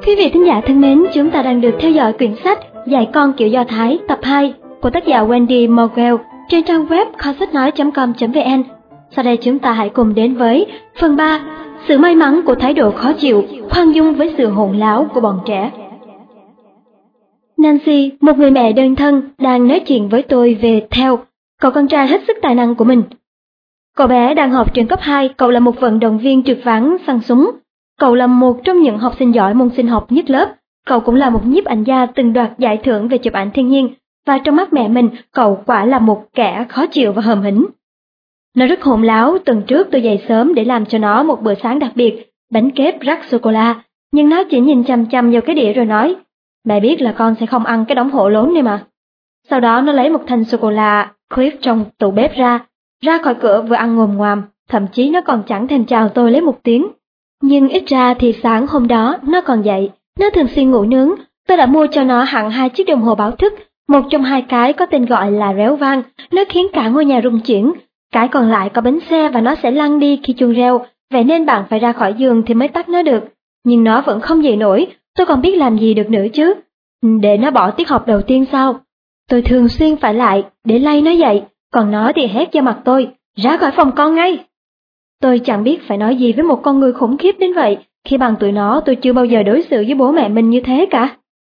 Quý vị thính giả thân mến, chúng ta đang được theo dõi quyển sách Dạy con kiểu Do Thái tập 2 của tác giả Wendy Morgwell trên trang web kho-sách-nói.com.vn. Sau đây chúng ta hãy cùng đến với phần 3, sự may mắn của thái độ khó chịu, khoan dung với sự hỗn láo của bọn trẻ. Nancy, một người mẹ đơn thân, đang nói chuyện với tôi về Theo, cậu con trai hết sức tài năng của mình. Cậu bé đang học trường cấp 2, cậu là một vận động viên trượt ván săn súng. Cậu là một trong những học sinh giỏi môn sinh học nhất lớp. Cậu cũng là một nhiếp ảnh gia từng đoạt giải thưởng về chụp ảnh thiên nhiên, và trong mắt mẹ mình, cậu quả là một kẻ khó chịu và hờm hĩnh. Nó rất hỗn láo. Tuần trước tôi dậy sớm để làm cho nó một bữa sáng đặc biệt, bánh kép rắc sô-cô-la, nhưng nó chỉ nhìn chằm chằm vào cái đĩa rồi nói, mẹ biết là con sẽ không ăn cái đống hổ lốn này mà. Sau đó nó lấy một thanh sô-cô-la Cliff trong tủ bếp ra khỏi cửa vừa ăn ngồm ngoàm, thậm chí nó còn chẳng thèm chào tôi lấy một tiếng. Nhưng ít ra thì sáng hôm đó nó còn dậy, nó thường xuyên ngủ nướng. Tôi đã mua cho nó hẳn 2 chiếc đồng hồ báo thức, một trong 2 cái có tên gọi là réo vang, nó khiến cả ngôi nhà rung chuyển. Cái còn lại có bánh xe và nó sẽ lăn đi khi chuông reo, vậy nên bạn phải ra khỏi giường thì mới tắt nó được. Nhưng nó vẫn không dậy nổi, tôi còn biết làm gì được nữa chứ. Để nó bỏ tiết học đầu tiên sao? Tôi thường xuyên phải lại để lay nó dậy, còn nó thì hét vào mặt tôi, ra khỏi phòng con ngay. Tôi chẳng biết phải nói gì với một con người khủng khiếp đến vậy, khi bằng tuổi nó tôi chưa bao giờ đối xử với bố mẹ mình như thế cả.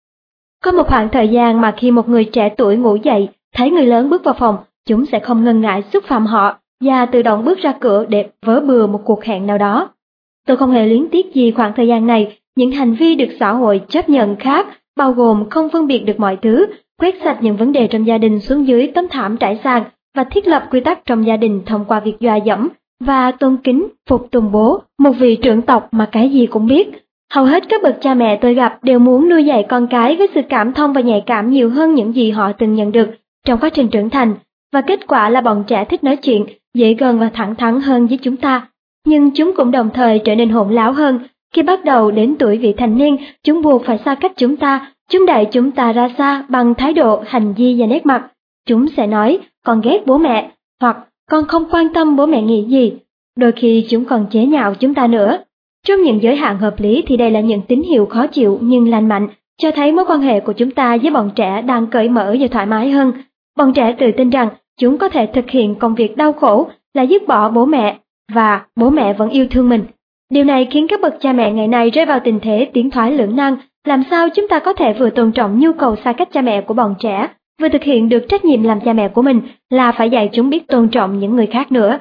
Có một khoảng thời gian mà khi một người trẻ tuổi ngủ dậy, thấy người lớn bước vào phòng, chúng sẽ không ngần ngại xúc phạm họ và tự động bước ra cửa để vớ bừa một cuộc hẹn nào đó. Tôi không hề luyến tiếc gì khoảng thời gian này, những hành vi được xã hội chấp nhận khác, bao gồm không phân biệt được mọi thứ, quét sạch những vấn đề trong gia đình xuống dưới tấm thảm trải sàn và thiết lập quy tắc trong gia đình thông qua việc dọa dẫm và tôn kính, phục tùng bố, một vị trưởng tộc mà cái gì cũng biết. Hầu hết các bậc cha mẹ tôi gặp đều muốn nuôi dạy con cái với sự cảm thông và nhạy cảm nhiều hơn những gì họ từng nhận được trong quá trình trưởng thành, và kết quả là bọn trẻ thích nói chuyện, dễ gần và thẳng thắn hơn với chúng ta. Nhưng chúng cũng đồng thời trở nên hỗn láo hơn. Khi bắt đầu đến tuổi vị thành niên, chúng buộc phải xa cách chúng ta, chúng đẩy chúng ta ra xa bằng thái độ, hành vi và nét mặt. Chúng sẽ nói, con ghét bố mẹ, hoặc con không quan tâm bố mẹ nghĩ gì. Đôi khi chúng còn chế nhạo chúng ta nữa. Trong những giới hạn hợp lý thì đây là những tín hiệu khó chịu nhưng lành mạnh, cho thấy mối quan hệ của chúng ta với bọn trẻ đang cởi mở và thoải mái hơn. Bọn trẻ tự tin rằng chúng có thể thực hiện công việc đau khổ là dứt bỏ bố mẹ, và bố mẹ vẫn yêu thương mình. Điều này khiến các bậc cha mẹ ngày nay rơi vào tình thế tiến thoái lưỡng nan. Làm sao chúng ta có thể vừa tôn trọng nhu cầu xa cách cha mẹ của bọn trẻ, vừa thực hiện được trách nhiệm làm cha mẹ của mình là phải dạy chúng biết tôn trọng những người khác nữa.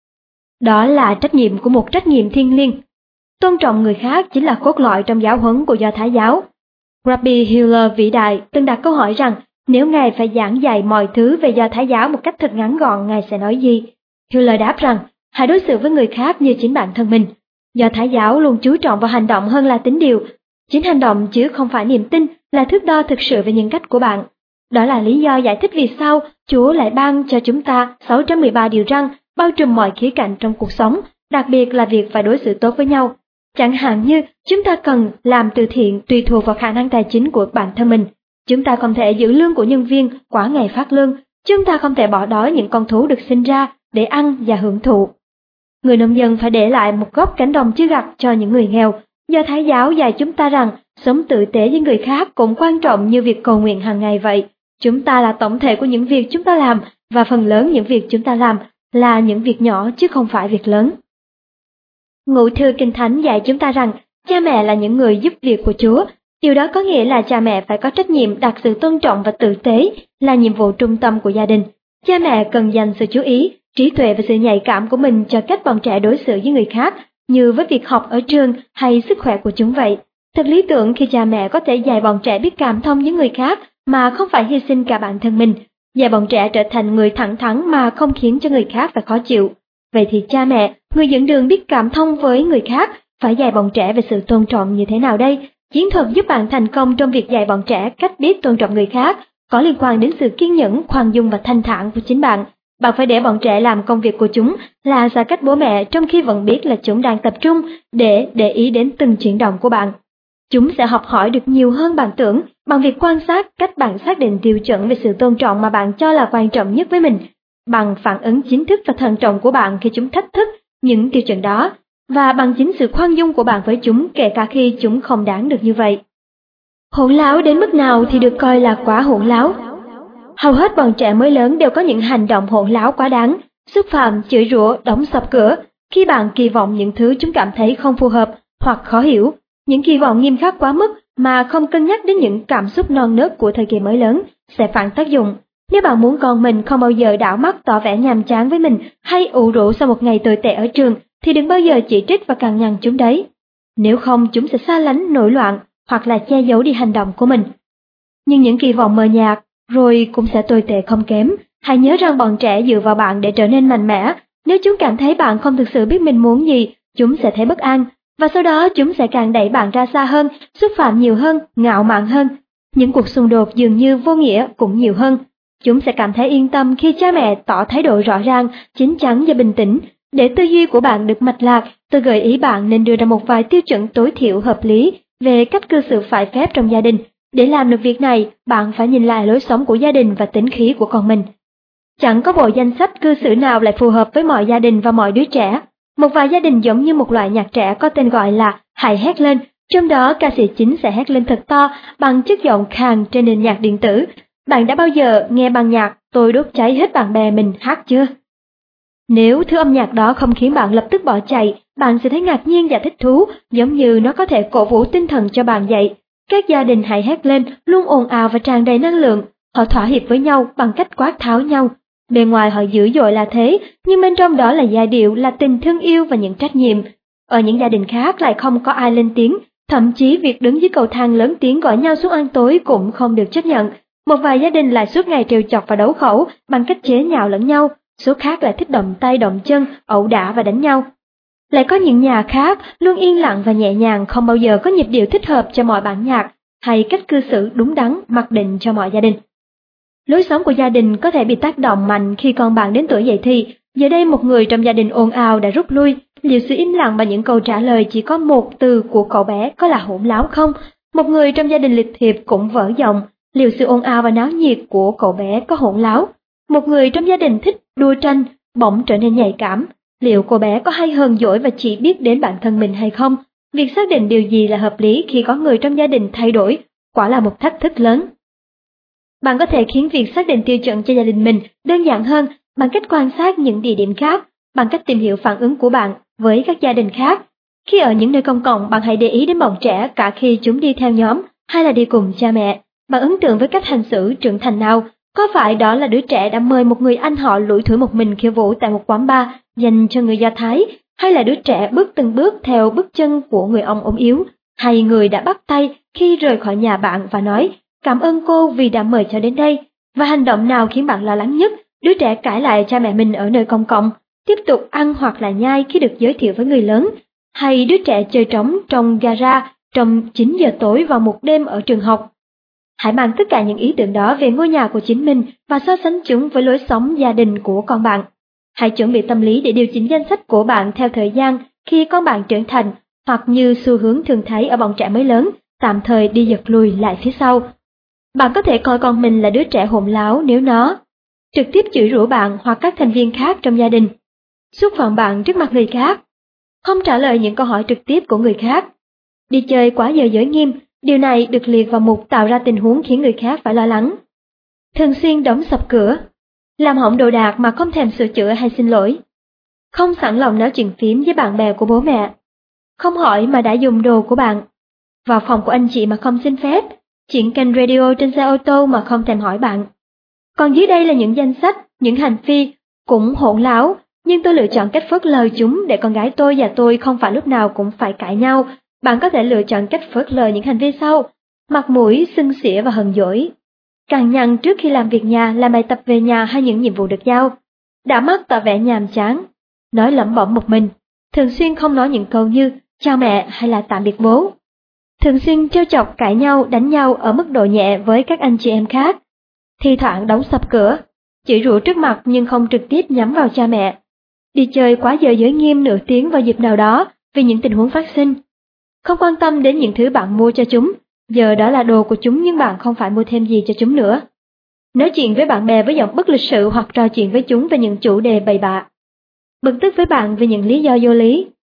Đó là trách nhiệm của một trách nhiệm thiêng liêng. Tôn trọng người khác chính là cốt lõi trong giáo huấn của Do Thái giáo. Rabbi Hillel vĩ đại từng đặt câu hỏi rằng nếu Ngài phải giảng dạy mọi thứ về Do Thái giáo một cách thật ngắn gọn, Ngài sẽ nói gì? Hillel đáp rằng, hãy đối xử với người khác như chính bản thân mình. Do Thái giáo luôn chú trọng vào hành động hơn là tín điều. Chính hành động chứ không phải niềm tin là thước đo thực sự về nhân cách của bạn. Đó là lý do giải thích vì sao Chúa lại ban cho chúng ta 613 điều răn, bao trùm mọi khía cạnh trong cuộc sống, đặc biệt là việc phải đối xử tốt với nhau. Chẳng hạn như chúng ta cần làm từ thiện tùy thuộc vào khả năng tài chính của bản thân mình. Chúng ta không thể giữ lương của nhân viên quá ngày phát lương. Chúng ta không thể bỏ đói những con thú được sinh ra để ăn và hưởng thụ. Người nông dân phải để lại một góc cánh đồng chưa gặt cho những người nghèo. Do Thái giáo dạy chúng ta rằng sống tử tế với người khác cũng quan trọng như việc cầu nguyện hàng ngày vậy. Chúng ta là tổng thể của những việc chúng ta làm, và phần lớn những việc chúng ta làm là những việc nhỏ chứ không phải việc lớn. Ngụ thư Kinh Thánh dạy chúng ta rằng cha mẹ là những người giúp việc của Chúa. Điều đó có nghĩa là cha mẹ phải có trách nhiệm đặt sự tôn trọng và tử tế là nhiệm vụ trung tâm của gia đình. Cha mẹ cần dành sự chú ý, trí tuệ và sự nhạy cảm của mình cho cách bọn trẻ đối xử với người khác, như với việc học ở trường hay sức khỏe của chúng vậy. Thật lý tưởng khi cha mẹ có thể dạy bọn trẻ biết cảm thông với người khác mà không phải hy sinh cả bản thân mình, dạy bọn trẻ trở thành người thẳng thắn mà không khiến cho người khác phải khó chịu. Vậy thì cha mẹ, người dẫn đường biết cảm thông với người khác, phải dạy bọn trẻ về sự tôn trọng như thế nào đây? Chiến thuật giúp bạn thành công trong việc dạy bọn trẻ cách biết tôn trọng người khác có liên quan đến sự kiên nhẫn, khoan dung và thanh thản của chính bạn. Bạn phải để bọn trẻ làm công việc của chúng là xa cách bố mẹ, trong khi vẫn biết là chúng đang tập trung để ý đến từng chuyển động của bạn. Chúng sẽ học hỏi được nhiều hơn bạn tưởng bằng việc quan sát cách bạn xác định tiêu chuẩn về sự tôn trọng mà bạn cho là quan trọng nhất với mình, bằng phản ứng chính thức và thận trọng của bạn khi chúng thách thức những tiêu chuẩn đó. và bằng chính sự khoan dung của bạn với chúng kể cả khi chúng không đáng được như vậy. Hỗn láo đến mức nào thì được coi là quá hỗn láo? Hầu hết bọn trẻ mới lớn đều có những hành động hỗn láo quá đáng, xúc phạm, chửi rủa, đóng sập cửa, khi bạn kỳ vọng những thứ chúng cảm thấy không phù hợp hoặc khó hiểu. Những kỳ vọng nghiêm khắc quá mức mà không cân nhắc đến những cảm xúc non nớt của thời kỳ mới lớn sẽ phản tác dụng. Nếu bạn muốn con mình không bao giờ đảo mắt tỏ vẻ nhàm chán với mình hay ủ rũ sau một ngày tồi tệ ở trường, thì đừng bao giờ chỉ trích và cằn nhằn chúng đấy. Nếu không, chúng sẽ xa lánh, nổi loạn hoặc là che giấu đi hành động của mình. Nhưng những kỳ vọng mờ nhạt rồi cũng sẽ tồi tệ không kém. Hãy nhớ rằng bọn trẻ dựa vào bạn để trở nên mạnh mẽ. Nếu chúng cảm thấy bạn không thực sự biết mình muốn gì, chúng sẽ thấy bất an, và sau đó chúng sẽ càng đẩy bạn ra xa hơn, xúc phạm nhiều hơn, ngạo mạn hơn. Những cuộc xung đột dường như vô nghĩa cũng nhiều hơn. Chúng sẽ cảm thấy yên tâm khi cha mẹ tỏ thái độ rõ ràng, chín chắn và bình tĩnh. Để tư duy của bạn được mạch lạc, tôi gợi ý bạn nên đưa ra một vài tiêu chuẩn tối thiểu hợp lý về cách cư xử phải phép trong gia đình. Để làm được việc này, bạn phải nhìn lại lối sống của gia đình và tính khí của con mình. Chẳng có bộ danh sách cư xử nào lại phù hợp với mọi gia đình và mọi đứa trẻ. Một vài gia đình giống như một loại nhạc trẻ có tên gọi là Hãy hét lên, trong đó ca sĩ chính sẽ hét lên thật to bằng chất giọng khàn trên nền nhạc điện tử. Bạn đã bao giờ nghe ban nhạc Tôi đốt cháy hết bạn bè mình hát chưa? Nếu thứ âm nhạc đó không khiến bạn lập tức bỏ chạy, bạn sẽ thấy ngạc nhiên và thích thú, giống như nó có thể cổ vũ tinh thần cho bạn vậy. Các gia đình hãy hét lên luôn ồn ào và tràn đầy năng lượng. Họ thỏa hiệp với nhau bằng cách quát tháo nhau. Bề ngoài họ dữ dội là thế, nhưng bên trong đó là giai điệu, là tình thương yêu và những trách nhiệm. Ở những gia đình khác lại không có ai lên tiếng, thậm chí việc đứng dưới cầu thang lớn tiếng gọi nhau xuống ăn tối cũng không được chấp nhận. Một vài gia đình lại suốt ngày trêu chọc và đấu khẩu bằng cách chế nhạo lẫn nhau, số khác lại thích động tay động chân, ẩu đả và đánh nhau. Lại có những nhà khác luôn yên lặng và nhẹ nhàng, không bao giờ có nhịp điệu thích hợp cho mọi bản nhạc hay cách cư xử đúng đắn mặc định cho mọi gia đình. Lối sống của gia đình có thể bị tác động mạnh khi con bạn đến tuổi dậy thì. Giờ đây một người trong gia đình ồn ào đã rút lui. Liệu sự im lặng và những câu trả lời chỉ có một từ của cậu bé có là hỗn láo không? Một người trong gia đình lịch thiệp cũng vỡ giọng. Liệu sự ồn ào và náo nhiệt của cậu bé có hỗn láo? Một người trong gia đình thích đua tranh bỗng trở nên nhạy cảm. Liệu cô bé có hay hờn dỗi và chỉ biết đến bản thân mình hay không? Việc xác định điều gì là hợp lý khi có người trong gia đình thay đổi quả là một thách thức lớn. Bạn có thể khiến việc xác định tiêu chuẩn cho gia đình mình đơn giản hơn bằng cách quan sát những địa điểm khác, bằng cách tìm hiểu phản ứng của bạn với các gia đình khác. Khi ở những nơi công cộng, bạn hãy để ý đến bọn trẻ cả khi chúng đi theo nhóm hay là đi cùng cha mẹ. Bạn ấn tượng với cách hành xử trưởng thành nào? Có phải đó là đứa trẻ đã mời một người anh họ lủi thủi một mình khiêu vũ tại một quán bar dành cho người Do Thái, hay là đứa trẻ bước từng bước theo bước chân của người ông ốm yếu, hay người đã bắt tay khi rời khỏi nhà bạn và nói cảm ơn cô vì đã mời cháu đến đây? Và hành động nào khiến bạn lo lắng nhất? Đứa trẻ cãi lại cha mẹ mình ở nơi công cộng, tiếp tục ăn hoặc là nhai khi được giới thiệu với người lớn, hay đứa trẻ chơi trống trong gara trong 9 giờ tối vào một đêm ở trường học? Hãy mang tất cả những ý tưởng đó về ngôi nhà của chính mình và so sánh chúng với lối sống gia đình của con bạn. Hãy chuẩn bị tâm lý để điều chỉnh danh sách của bạn theo thời gian khi con bạn trưởng thành, hoặc như xu hướng thường thấy ở bọn trẻ mới lớn, tạm thời đi giật lùi lại phía sau. Bạn có thể coi con mình là đứa trẻ hỗn láo nếu nó trực tiếp chửi rủa bạn hoặc các thành viên khác trong gia đình, xúc phạm bạn trước mặt người khác, không trả lời những câu hỏi trực tiếp của người khác, đi chơi quá giờ giới nghiêm. Điều này được liệt vào mục tạo ra tình huống khiến người khác phải lo lắng. Thường xuyên đóng sập cửa, làm hỏng đồ đạc mà không thèm sửa chữa hay xin lỗi, không sẵn lòng nói chuyện phím với bạn bè của bố mẹ, không hỏi mà đã dùng đồ của bạn, vào phòng của anh chị mà không xin phép, chuyển kênh radio trên xe ô tô mà không thèm hỏi bạn. Còn dưới đây là những danh sách, những hành vi cũng hỗn láo, nhưng tôi lựa chọn cách phớt lờ chúng để con gái tôi và tôi không phải lúc nào cũng phải cãi nhau. Bạn có thể lựa chọn cách phớt lờ những hành vi sau: mặt mũi xưng xỉa và hờn dỗi, cằn nhằn trước khi làm việc nhà, làm bài tập về nhà hay những nhiệm vụ được giao, đảo mắt tỏ vẻ nhàm chán, nói lẩm bẩm một mình, thường xuyên không nói những câu như chào mẹ hay là tạm biệt bố, thường xuyên trêu chọc, cãi nhau, đánh nhau ở mức độ nhẹ với các anh chị em khác, thi thoảng đóng sập cửa, chửi rủa trước mặt nhưng không trực tiếp nhắm vào cha mẹ, đi chơi quá giờ giới nghiêm nửa tiếng vào dịp nào đó vì những tình huống phát sinh, không quan tâm đến những thứ bạn mua cho chúng, giờ đó là đồ của chúng nhưng bạn không phải mua thêm gì cho chúng nữa. Nói chuyện với bạn bè với giọng bất lịch sự hoặc trò chuyện với chúng về những chủ đề bậy bạ. Bực tức với bạn vì những lý do vô lý.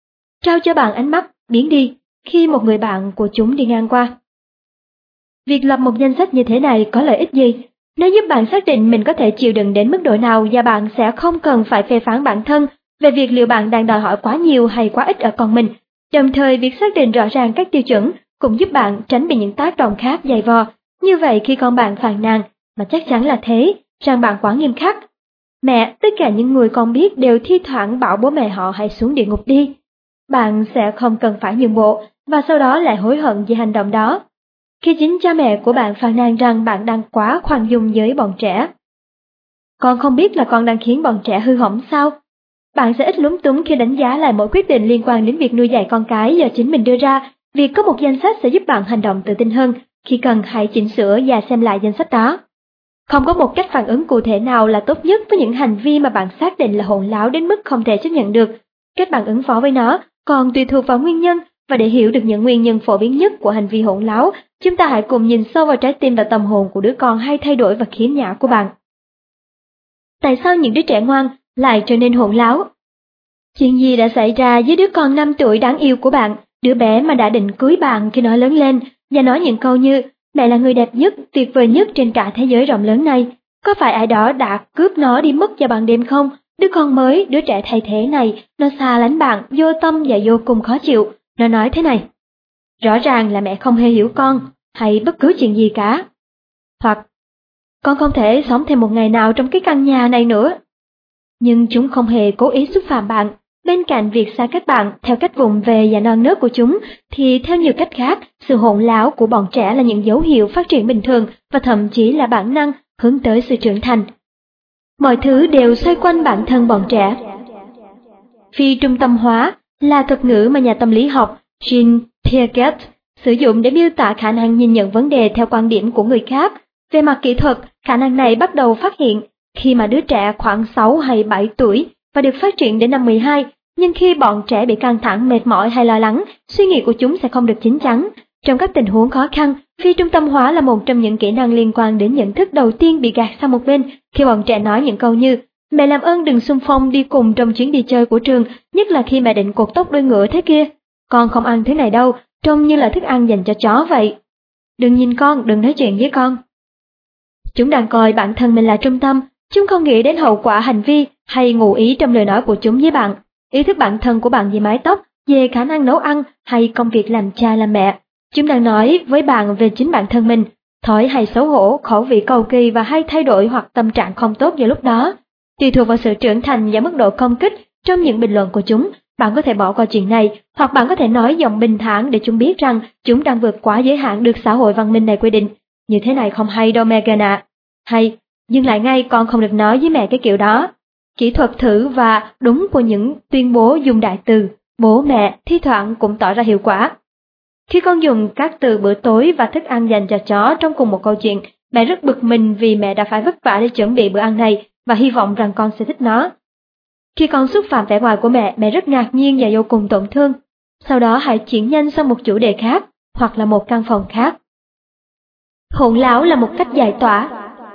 trao cho bạn ánh mắt biến đi khi một người bạn của chúng đi ngang qua. Việc lập một danh sách như thế này có lợi ích gì? Nó giúp bạn xác định mình có thể chịu đựng đến mức độ nào và bạn sẽ không cần phải phê phán bản thân về việc liệu bạn đang đòi hỏi quá nhiều hay quá ít ở con mình. Đồng thời việc xác định rõ ràng các tiêu chuẩn cũng giúp bạn tránh bị những tác động khác dày vò. Như vậy khi con bạn phàn nàn, mà chắc chắn là thế, rằng bạn quá nghiêm khắc. Mẹ, tất cả những người con biết đều thi thoảng bảo bố mẹ họ hãy xuống địa ngục đi. Bạn sẽ không cần phải nhượng bộ và sau đó lại hối hận vì hành động đó. Khi chính cha mẹ của bạn phàn nàn rằng bạn đang quá khoan dung với bọn trẻ. Con không biết là con đang khiến bọn trẻ hư hỏng sao? Bạn sẽ ít lúng túng khi đánh giá lại mỗi quyết định liên quan đến việc nuôi dạy con cái do chính mình đưa ra. Việc có một danh sách sẽ giúp bạn hành động tự tin hơn, khi cần hãy chỉnh sửa và xem lại danh sách đó. Không có một cách phản ứng cụ thể nào là tốt nhất với những hành vi mà bạn xác định là hỗn láo đến mức không thể chấp nhận được. Cách bạn ứng phó với nó còn tùy thuộc vào nguyên nhân, và để hiểu được những nguyên nhân phổ biến nhất của hành vi hỗn láo, chúng ta hãy cùng nhìn sâu vào trái tim và tâm hồn của đứa con hay thay đổi và khiếm nhã của bạn. Tại sao những đứa trẻ ngoan lại trở nên hỗn láo? Chuyện gì đã xảy ra với đứa con 5 tuổi đáng yêu của bạn, đứa bé mà đã định cưới bạn khi nó lớn lên, và nói những câu như mẹ là người đẹp nhất, tuyệt vời nhất trên cả thế giới rộng lớn này? Có phải ai đó đã cướp nó đi mất vào ban đêm không? Đứa con mới, đứa trẻ thay thế này, nó xa lánh bạn, vô tâm và vô cùng khó chịu. Nó nói thế này: rõ ràng là mẹ không hề hiểu con, hay bất cứ chuyện gì cả. Hoặc, con không thể sống thêm một ngày nào trong cái căn nhà này nữa. Nhưng chúng không hề cố ý xúc phạm bạn. Bên cạnh việc xa cách bạn theo cách vụng về và non nớt của chúng, thì theo nhiều cách khác, sự hỗn láo của bọn trẻ là những dấu hiệu phát triển bình thường và thậm chí là bản năng hướng tới sự trưởng thành. Mọi thứ đều xoay quanh bản thân bọn trẻ. Phi trung tâm hóa là thuật ngữ mà nhà tâm lý học Jean Piaget sử dụng để miêu tả khả năng nhìn nhận vấn đề theo quan điểm của người khác. Về mặt kỹ thuật, khả năng này bắt đầu phát hiện khi mà đứa trẻ khoảng 6 hay 7 tuổi và được phát triển đến năm 12, nhưng khi bọn trẻ bị căng thẳng, mệt mỏi hay lo lắng, suy nghĩ của chúng sẽ không được chín chắn. Trong các tình huống khó khăn, phi trung tâm hóa là một trong những kỹ năng liên quan đến nhận thức đầu tiên bị gạt sang một bên khi bọn trẻ nói những câu như mẹ làm ơn đừng xung phong đi cùng trong chuyến đi chơi của trường, nhất là khi mẹ định cột tóc đuôi ngựa thế kia. Con không ăn thứ này đâu, trông như là thức ăn dành cho chó vậy. Đừng nhìn con, đừng nói chuyện với con. Chúng đang coi bản thân mình là trung tâm, chúng không nghĩ đến hậu quả hành vi hay ngụ ý trong lời nói của chúng với bạn. Ý thức bản thân của bạn về mái tóc, về khả năng nấu ăn hay công việc làm cha làm mẹ. Chúng đang nói với bạn về chính bản thân mình, thói hay xấu hổ, khẩu vị cầu kỳ và hay thay đổi hoặc tâm trạng không tốt vào lúc đó. Tùy thuộc vào sự trưởng thành và mức độ công kích trong những bình luận của chúng, bạn có thể bỏ qua chuyện này, hoặc bạn có thể nói giọng bình thản để chúng biết rằng chúng đang vượt quá giới hạn được xã hội văn minh này quy định. Như thế này không hay đâu Megan ạ. Hay, dừng lại ngay, con không được nói với mẹ cái kiểu đó. Kỹ thuật thử và đúng của những tuyên bố dùng đại từ bố mẹ thi thoảng cũng tỏ ra hiệu quả. Khi con dùng các từ bữa tối và thức ăn dành cho chó trong cùng một câu chuyện, mẹ rất bực mình vì mẹ đã phải vất vả để chuẩn bị bữa ăn này và hy vọng rằng con sẽ thích nó. Khi con xúc phạm vẻ ngoài của mẹ, mẹ rất ngạc nhiên và vô cùng tổn thương. Sau đó hãy chuyển nhanh sang một chủ đề khác hoặc là một căn phòng khác. Hỗn láo là một cách giải tỏa.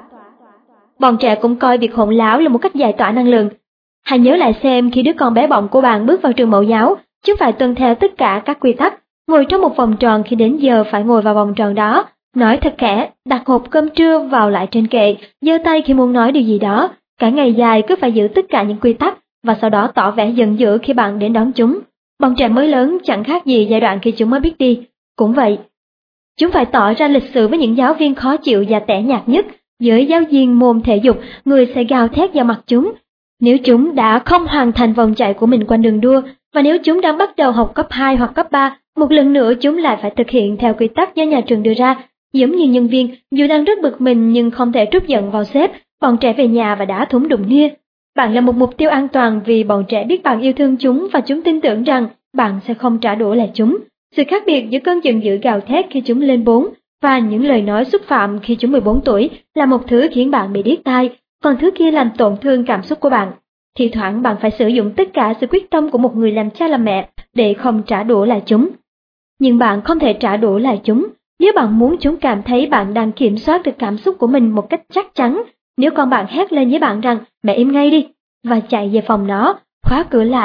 Bọn trẻ cũng coi việc hỗn láo là một cách giải tỏa năng lượng. Hãy nhớ lại xem khi đứa con bé bỏng của bạn bước vào trường mẫu giáo, chúng phải tuân theo tất cả các quy tắc, ngồi trong một vòng tròn, khi đến giờ phải ngồi vào vòng tròn đó, nói thật khẽ, đặt hộp cơm trưa vào lại trên kệ, giơ tay khi muốn nói điều gì đó, cả ngày dài cứ phải giữ tất cả những quy tắc và sau đó tỏ vẻ giận dữ khi bạn đến đón chúng. Bọn trẻ mới lớn chẳng khác gì giai đoạn khi chúng mới biết đi. Cũng vậy, chúng phải tỏ ra lịch sự với những giáo viên khó chịu và tẻ nhạt nhất. Với giáo viên môn thể dục, người sẽ gào thét vào mặt chúng nếu chúng đã không hoàn thành vòng chạy của mình quanh đường đua, và nếu chúng đang bắt đầu học cấp 2 hoặc cấp 3, một lần nữa chúng lại phải thực hiện theo quy tắc do nhà trường đưa ra. Giống như nhân viên, dù đang rất bực mình nhưng không thể trút giận vào sếp, bọn trẻ về nhà và đã thúng đụng nia. Bạn là một mục tiêu an toàn vì bọn trẻ biết bạn yêu thương chúng và chúng tin tưởng rằng bạn sẽ không trả đũa lại chúng. Sự khác biệt giữa cơn giận dữ gào thét khi chúng lên 4 và những lời nói xúc phạm khi chúng 14 tuổi là một thứ khiến bạn bị điếc tai, còn thứ kia làm tổn thương cảm xúc của bạn. Thì thoảng bạn phải sử dụng tất cả sự quyết tâm của một người làm cha làm mẹ để không trả đũa lại chúng. Nhưng bạn không thể trả đũa lại chúng nếu bạn muốn chúng cảm thấy bạn đang kiểm soát được cảm xúc của mình một cách chắc chắn. Nếu con bạn hét lên với bạn rằng mẹ im ngay đi và chạy về phòng nó, khóa cửa lại,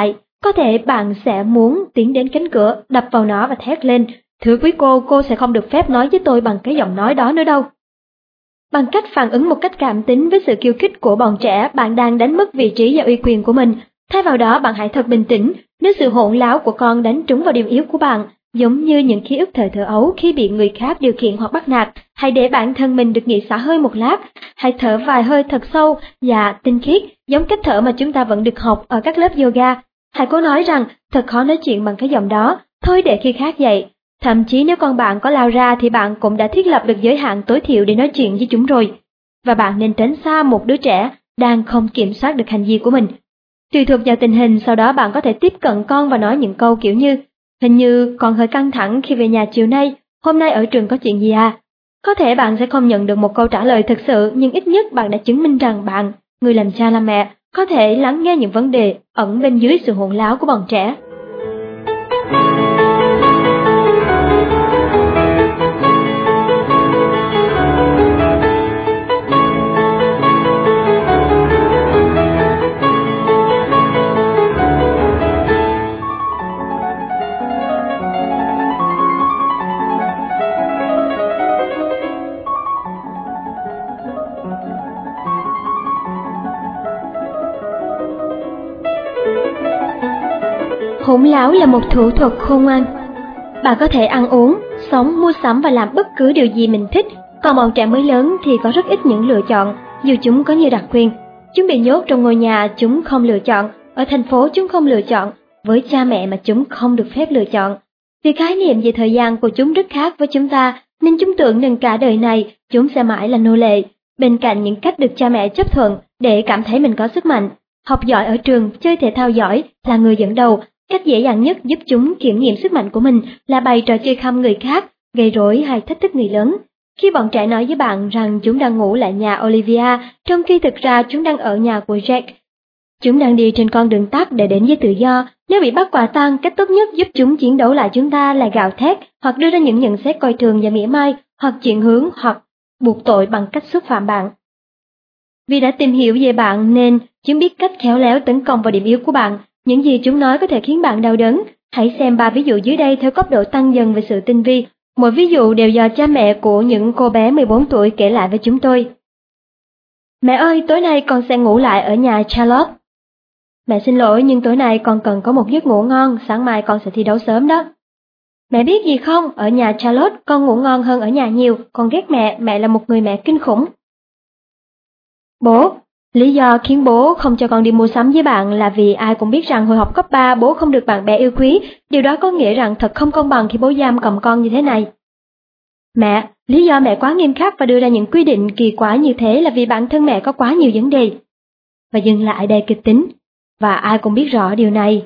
Có thể bạn sẽ muốn tiến đến cánh cửa, đập vào nó và thét lên, thưa quý cô sẽ không được phép nói với tôi bằng cái giọng nói đó nữa đâu. Bằng cách phản ứng một cách cảm tính với sự khiêu khích của bọn trẻ, bạn đang đánh mất vị trí và uy quyền của mình. Thay vào đó, bạn hãy thật bình tĩnh. Nếu sự hỗn láo của con đánh trúng vào điểm yếu của bạn, giống như những ký ức thời thơ ấu khi bị người khác điều khiển hoặc bắt nạt, hãy để bản thân mình được nghỉ xả hơi một lát. Hãy thở vài hơi thật sâu và tinh khiết, giống cách thở mà chúng ta vẫn được học ở các lớp yoga. Hãy cố nói rằng thật khó nói chuyện bằng cái giọng đó, thôi để khi khác vậy. Thậm chí nếu con bạn có lao ra thì bạn cũng đã thiết lập được giới hạn tối thiểu để nói chuyện với chúng rồi. Và bạn nên tránh xa một đứa trẻ đang không kiểm soát được hành vi của mình. Tùy thuộc vào tình hình, sau đó bạn có thể tiếp cận con và nói những câu kiểu như: hình như con hơi căng thẳng khi về nhà chiều nay, hôm nay ở trường có chuyện gì à? Có thể bạn sẽ không nhận được một câu trả lời thực sự, nhưng ít nhất bạn đã chứng minh rằng bạn, người làm cha làm mẹ, có thể lắng nghe những vấn đề ẩn bên dưới sự hỗn láo của bọn trẻ. Hỗn láo là một thủ thuật khôn ngoan. Bạn có thể ăn uống, sống, mua sắm và làm bất cứ điều gì mình thích, còn bọn trẻ mới lớn thì có rất ít những lựa chọn, dù chúng có nhiều đặc quyền. Chúng bị nhốt trong ngôi nhà, chúng không lựa chọn, ở thành phố chúng không lựa chọn, với cha mẹ mà chúng không được phép lựa chọn. Vì khái niệm về thời gian của chúng rất khác với chúng ta, nên chúng tưởng rằng cả đời này chúng sẽ mãi là nô lệ, bên cạnh những cách được cha mẹ chấp thuận để cảm thấy mình có sức mạnh. Học giỏi ở trường, chơi thể thao giỏi, là người dẫn đầu. Cách dễ dàng nhất giúp chúng kiểm nghiệm sức mạnh của mình là bày trò chơi khăm người khác, gây rối hay thách thức người lớn. Khi bọn trẻ nói với bạn rằng chúng đang ngủ lại nhà Olivia, trong khi thực ra chúng đang ở nhà của Jack, chúng đang đi trên con đường tắt để đến với tự do. Nếu bị bắt quả tang, cách tốt nhất giúp chúng chiến đấu lại chúng ta là gào thét, hoặc đưa ra những nhận xét coi thường và mỉa mai, hoặc chuyển hướng, hoặc buộc tội bằng cách xúc phạm bạn. Vì đã tìm hiểu về bạn nên chúng biết cách khéo léo tấn công vào điểm yếu của bạn. Những gì chúng nói có thể khiến bạn đau đớn. Hãy xem 3 ví dụ dưới đây theo cấp độ tăng dần về sự tinh vi. Mỗi ví dụ đều do cha mẹ của những cô bé 14 tuổi kể lại với chúng tôi. Mẹ ơi, tối nay con sẽ ngủ lại ở nhà Charlotte. Mẹ xin lỗi, nhưng tối nay con cần có một giấc ngủ ngon, sáng mai con sẽ thi đấu sớm đó. Mẹ biết gì không, ở nhà Charlotte con ngủ ngon hơn ở nhà nhiều, con ghét mẹ là một người mẹ kinh khủng. Bố, lý do khiến bố không cho con đi mua sắm với bạn là vì ai cũng biết rằng hồi học cấp 3 bố không được bạn bè yêu quý, điều đó có nghĩa rằng thật không công bằng khi bố giam cầm con như thế này. Mẹ, lý do mẹ quá nghiêm khắc và đưa ra những quy định kỳ quái như thế là vì bản thân mẹ có quá nhiều vấn đề. Và dừng lại đầy kịch tính, và ai cũng biết rõ điều này.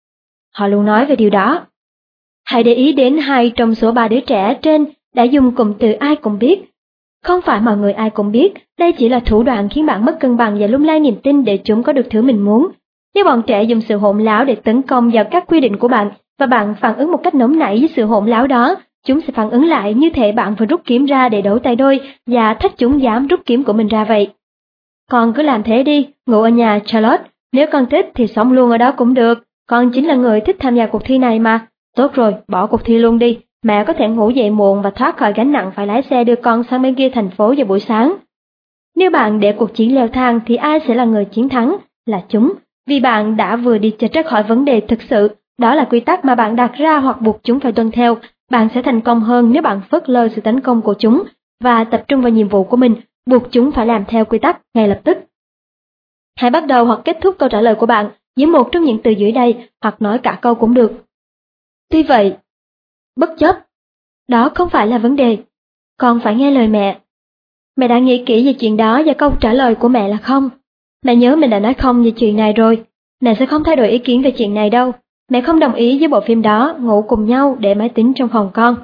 Họ luôn nói về điều đó. Hãy để ý đến 2 trong số 3 đứa trẻ trên đã dùng cụm từ ai cũng biết. Không phải mọi người ai cũng biết, đây chỉ là thủ đoạn khiến bạn mất cân bằng và lung lay niềm tin để chúng có được thứ mình muốn. Nếu bọn trẻ dùng sự hỗn láo để tấn công vào các quy định của bạn và bạn phản ứng một cách nóng nảy với sự hỗn láo đó, chúng sẽ phản ứng lại như thể bạn vừa rút kiếm ra để đấu tay đôi và thách chúng dám rút kiếm của mình ra vậy. Con cứ làm thế đi, ngủ ở nhà Charlotte, nếu con thích thì sống luôn ở đó cũng được, con chính là người thích tham gia cuộc thi này mà. Tốt rồi, bỏ cuộc thi luôn đi. Mẹ có thể ngủ dậy muộn và thoát khỏi gánh nặng phải lái xe đưa con sang bên kia thành phố vào buổi sáng. Nếu bạn để cuộc chiến leo thang thì ai sẽ là người chiến thắng? Là chúng, vì bạn đã vừa đi chệch ra khỏi vấn đề thực sự, đó là quy tắc mà bạn đặt ra hoặc buộc chúng phải tuân theo. Bạn sẽ thành công hơn nếu bạn phớt lờ sự tấn công của chúng và tập trung vào nhiệm vụ của mình, buộc chúng phải làm theo quy tắc ngay lập tức. Hãy bắt đầu hoặc kết thúc câu trả lời của bạn với một trong những từ dưới đây, hoặc nói cả câu cũng được. Tuy vậy, bất chấp, đó không phải là vấn đề. Con phải nghe lời mẹ. Mẹ đã nghĩ kỹ về chuyện đó và câu trả lời của mẹ là không. Mẹ nhớ mình đã nói không về chuyện này rồi. Mẹ sẽ không thay đổi ý kiến về chuyện này đâu. Mẹ không đồng ý với bộ phim đó, ngủ cùng nhau để máy tính trong phòng con.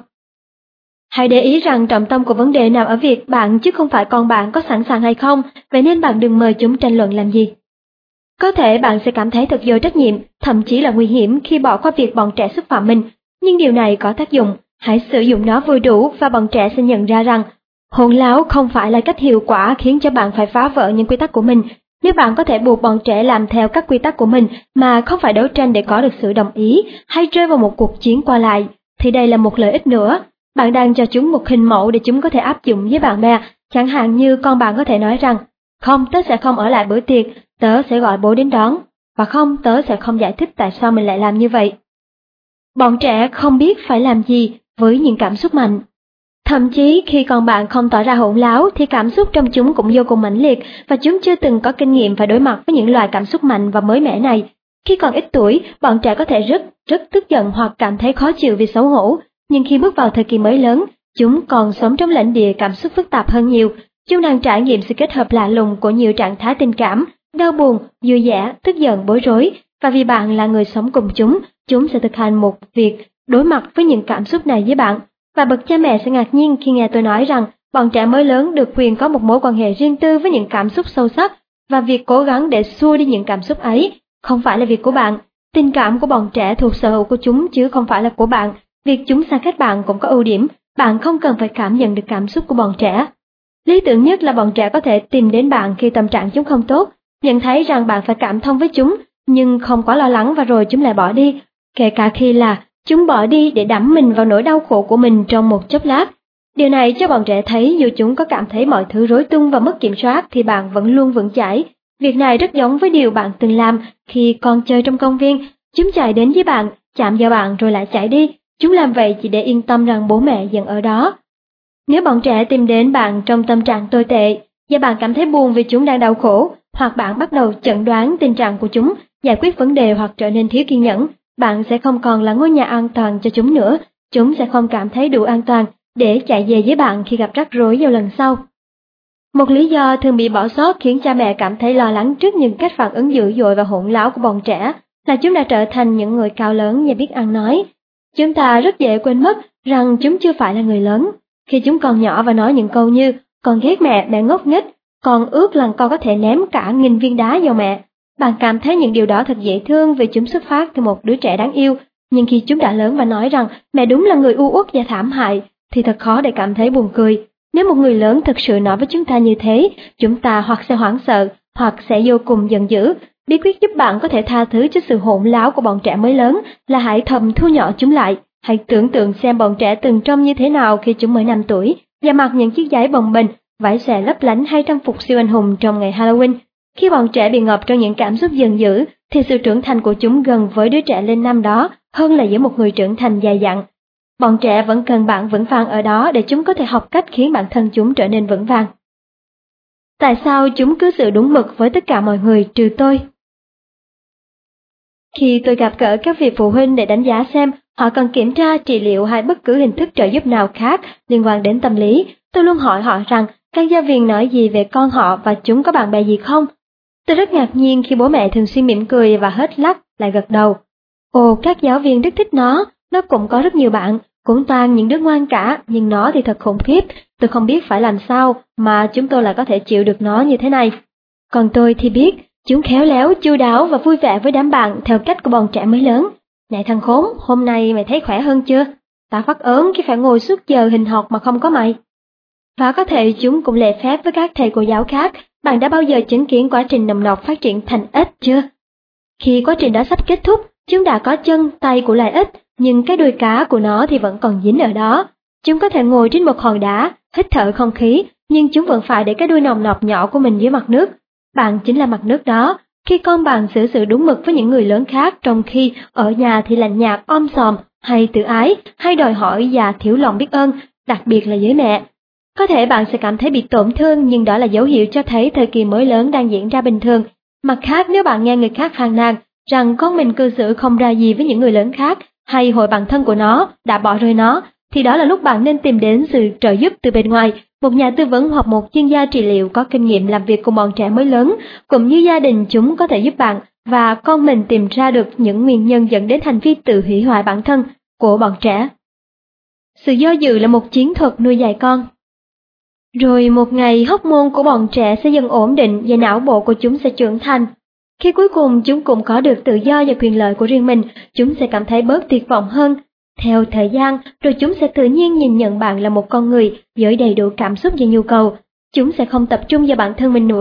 Hãy để ý rằng trọng tâm của vấn đề nằm ở việc bạn chứ không phải con bạn có sẵn sàng hay không, vậy nên bạn đừng mời chúng tranh luận làm gì. Có thể bạn sẽ cảm thấy thật vô trách nhiệm, thậm chí là nguy hiểm khi bỏ qua việc bọn trẻ xúc phạm mình, nhưng điều này có tác dụng. Hãy sử dụng nó vừa đủ và bọn trẻ sẽ nhận ra rằng hỗn láo không phải là cách hiệu quả khiến cho bạn phải phá vỡ những quy tắc của mình. Nếu bạn có thể buộc bọn trẻ làm theo các quy tắc của mình mà không phải đấu tranh để có được sự đồng ý hay rơi vào một cuộc chiến qua lại, thì đây là một lợi ích nữa. Bạn đang cho chúng một hình mẫu để chúng có thể áp dụng với bạn bè, chẳng hạn như con bạn có thể nói rằng, không, tớ sẽ không ở lại bữa tiệc, tớ sẽ gọi bố đến đón, và không, tớ sẽ không giải thích tại sao mình lại làm như vậy. Bọn trẻ không biết phải làm gì với những cảm xúc mạnh. Thậm chí khi con bạn không tỏ ra hỗn láo thì cảm xúc trong chúng cũng vô cùng mãnh liệt và chúng chưa từng có kinh nghiệm phải đối mặt với những loại cảm xúc mạnh và mới mẻ này. Khi còn ít tuổi, bọn trẻ có thể rất tức giận hoặc cảm thấy khó chịu vì xấu hổ, nhưng khi bước vào thời kỳ mới lớn, chúng còn sống trong lãnh địa cảm xúc phức tạp hơn nhiều. Chúng đang trải nghiệm sự kết hợp lạ lùng của nhiều trạng thái tình cảm, đau buồn, vui vẻ, tức giận, bối rối, và vì bạn là người sống cùng chúng sẽ thực hành một việc đối mặt với những cảm xúc này với bạn. Và bậc cha mẹ sẽ ngạc nhiên khi nghe tôi nói rằng bọn trẻ mới lớn được quyền có một mối quan hệ riêng tư với những cảm xúc sâu sắc, và việc cố gắng để xua đi những cảm xúc ấy không phải là việc của bạn. Tình cảm của bọn trẻ thuộc sở hữu của chúng chứ không phải là của bạn. Việc chúng xa cách bạn cũng có ưu điểm, bạn không cần phải cảm nhận được cảm xúc của bọn trẻ. Lý tưởng nhất là bọn trẻ có thể tìm đến bạn khi tâm trạng chúng không tốt, nhận thấy rằng bạn phải cảm thông với chúng, nhưng không quá lo lắng và rồi chúng lại bỏ đi, kể cả khi là chúng bỏ đi để đắm mình vào nỗi đau khổ của mình trong một chốc lát. Điều này cho bọn trẻ thấy dù chúng có cảm thấy mọi thứ rối tung và mất kiểm soát thì bạn vẫn luôn vững chãi. Việc này rất giống với điều bạn từng làm khi còn chơi trong công viên. Chúng chạy đến với bạn, chạm vào bạn rồi lại chạy đi. Chúng làm vậy chỉ để yên tâm rằng bố mẹ vẫn ở đó. Nếu bọn trẻ tìm đến bạn trong tâm trạng tồi tệ và bạn cảm thấy buồn vì chúng đang đau khổ, hoặc bạn bắt đầu chẩn đoán tình trạng của chúng, giải quyết vấn đề hoặc trở nên thiếu kiên nhẫn, bạn sẽ không còn là ngôi nhà an toàn cho chúng nữa. Chúng sẽ không cảm thấy đủ an toàn để chạy về với bạn khi gặp rắc rối vào lần sau. Một lý do thường bị bỏ sót khiến cha mẹ cảm thấy lo lắng trước những cách phản ứng dữ dội và hỗn láo của bọn trẻ là chúng đã trở thành những người cao lớn và biết ăn nói. Chúng ta rất dễ quên mất rằng chúng chưa phải là người lớn. Khi chúng còn nhỏ và nói những câu như con ghét mẹ, mẹ ngốc nghếch, con ước lần con có thể ném cả 1000 viên đá vào mẹ. Bạn cảm thấy những điều đó thật dễ thương vì chúng xuất phát từ một đứa trẻ đáng yêu, nhưng khi chúng đã lớn và nói rằng mẹ đúng là người u uất và thảm hại, thì thật khó để cảm thấy buồn cười. Nếu một người lớn thực sự nói với chúng ta như thế, chúng ta hoặc sẽ hoảng sợ, hoặc sẽ vô cùng giận dữ. Bí quyết giúp bạn có thể tha thứ cho sự hỗn láo của bọn trẻ mới lớn là hãy thầm thu nhỏ chúng lại. Hãy tưởng tượng xem bọn trẻ từng trông như thế nào khi chúng mới 5 tuổi, và mặc những chiếc váy bồng bềnh, vải xòe lấp lánh hay trang phục siêu anh hùng trong ngày Halloween. Khi bọn trẻ bị ngập trong những cảm xúc giận dữ, thì sự trưởng thành của chúng gần với đứa trẻ lên năm đó hơn là với một người trưởng thành dày dặn. Bọn trẻ vẫn cần bạn vững vàng ở đó để chúng có thể học cách khiến bản thân chúng trở nên vững vàng. Tại sao chúng cư xử đúng mực với tất cả mọi người trừ tôi? Khi tôi gặp gỡ các vị phụ huynh để đánh giá xem họ cần kiểm tra, trị liệu hay bất cứ hình thức trợ giúp nào khác liên quan đến tâm lý, tôi luôn hỏi họ rằng các giáo viên nói gì về con họ và chúng có bạn bè gì không? Tôi rất ngạc nhiên khi bố mẹ thường xuyên mỉm cười và hết lắc lại gật đầu. Ồ, các giáo viên rất thích nó cũng có rất nhiều bạn, cũng toàn những đứa ngoan cả, nhưng nó thì thật khủng khiếp, tôi không biết phải làm sao mà chúng tôi lại có thể chịu được nó như thế này. Còn tôi thì biết, chúng khéo léo, chu đáo và vui vẻ với đám bạn theo cách của bọn trẻ mới lớn. Này thằng khốn, hôm nay mày thấy khỏe hơn chưa? Ta phát ớn khi phải ngồi suốt giờ hình học mà không có mày. Và có thể chúng cũng lễ phép với các thầy cô giáo khác. Bạn đã bao giờ chứng kiến quá trình nòng nọc phát triển thành ếch chưa? Khi quá trình đó sắp kết thúc, chúng đã có chân, tay của loài ếch, nhưng cái đuôi cá của nó thì vẫn còn dính ở đó. Chúng có thể ngồi trên một hòn đá, hít thở không khí, nhưng chúng vẫn phải để cái đuôi nòng nọc nhỏ của mình dưới mặt nước. Bạn chính là mặt nước đó. Khi con bạn xử sự đúng mực với những người lớn khác, trong khi ở nhà thì lạnh nhạt, om sòm, hay tự ái, hay đòi hỏi và thiếu lòng biết ơn, đặc biệt là với mẹ. Có thể bạn sẽ cảm thấy bị tổn thương, nhưng đó là dấu hiệu cho thấy thời kỳ mới lớn đang diễn ra bình thường. Mặt khác, nếu bạn nghe người khác phàn nàn rằng con mình cư xử không ra gì với những người lớn khác, hay hội bạn thân của nó đã bỏ rơi nó, thì đó là lúc bạn nên tìm đến sự trợ giúp từ bên ngoài, một nhà tư vấn hoặc một chuyên gia trị liệu có kinh nghiệm làm việc cùng bọn trẻ mới lớn, cũng như gia đình chúng có thể giúp bạn và con mình tìm ra được những nguyên nhân dẫn đến hành vi tự hủy hoại bản thân của bọn trẻ. Sự do dự là một chiến thuật nuôi dạy con. Rồi một ngày hormone của bọn trẻ sẽ dần ổn định và não bộ của chúng sẽ trưởng thành. Khi cuối cùng chúng cũng có được tự do và quyền lợi của riêng mình, chúng sẽ cảm thấy bớt tuyệt vọng hơn. Theo thời gian, rồi chúng sẽ tự nhiên nhìn nhận bạn là một con người với đầy đủ cảm xúc và nhu cầu. Chúng sẽ không tập trung vào bản thân mình nữa,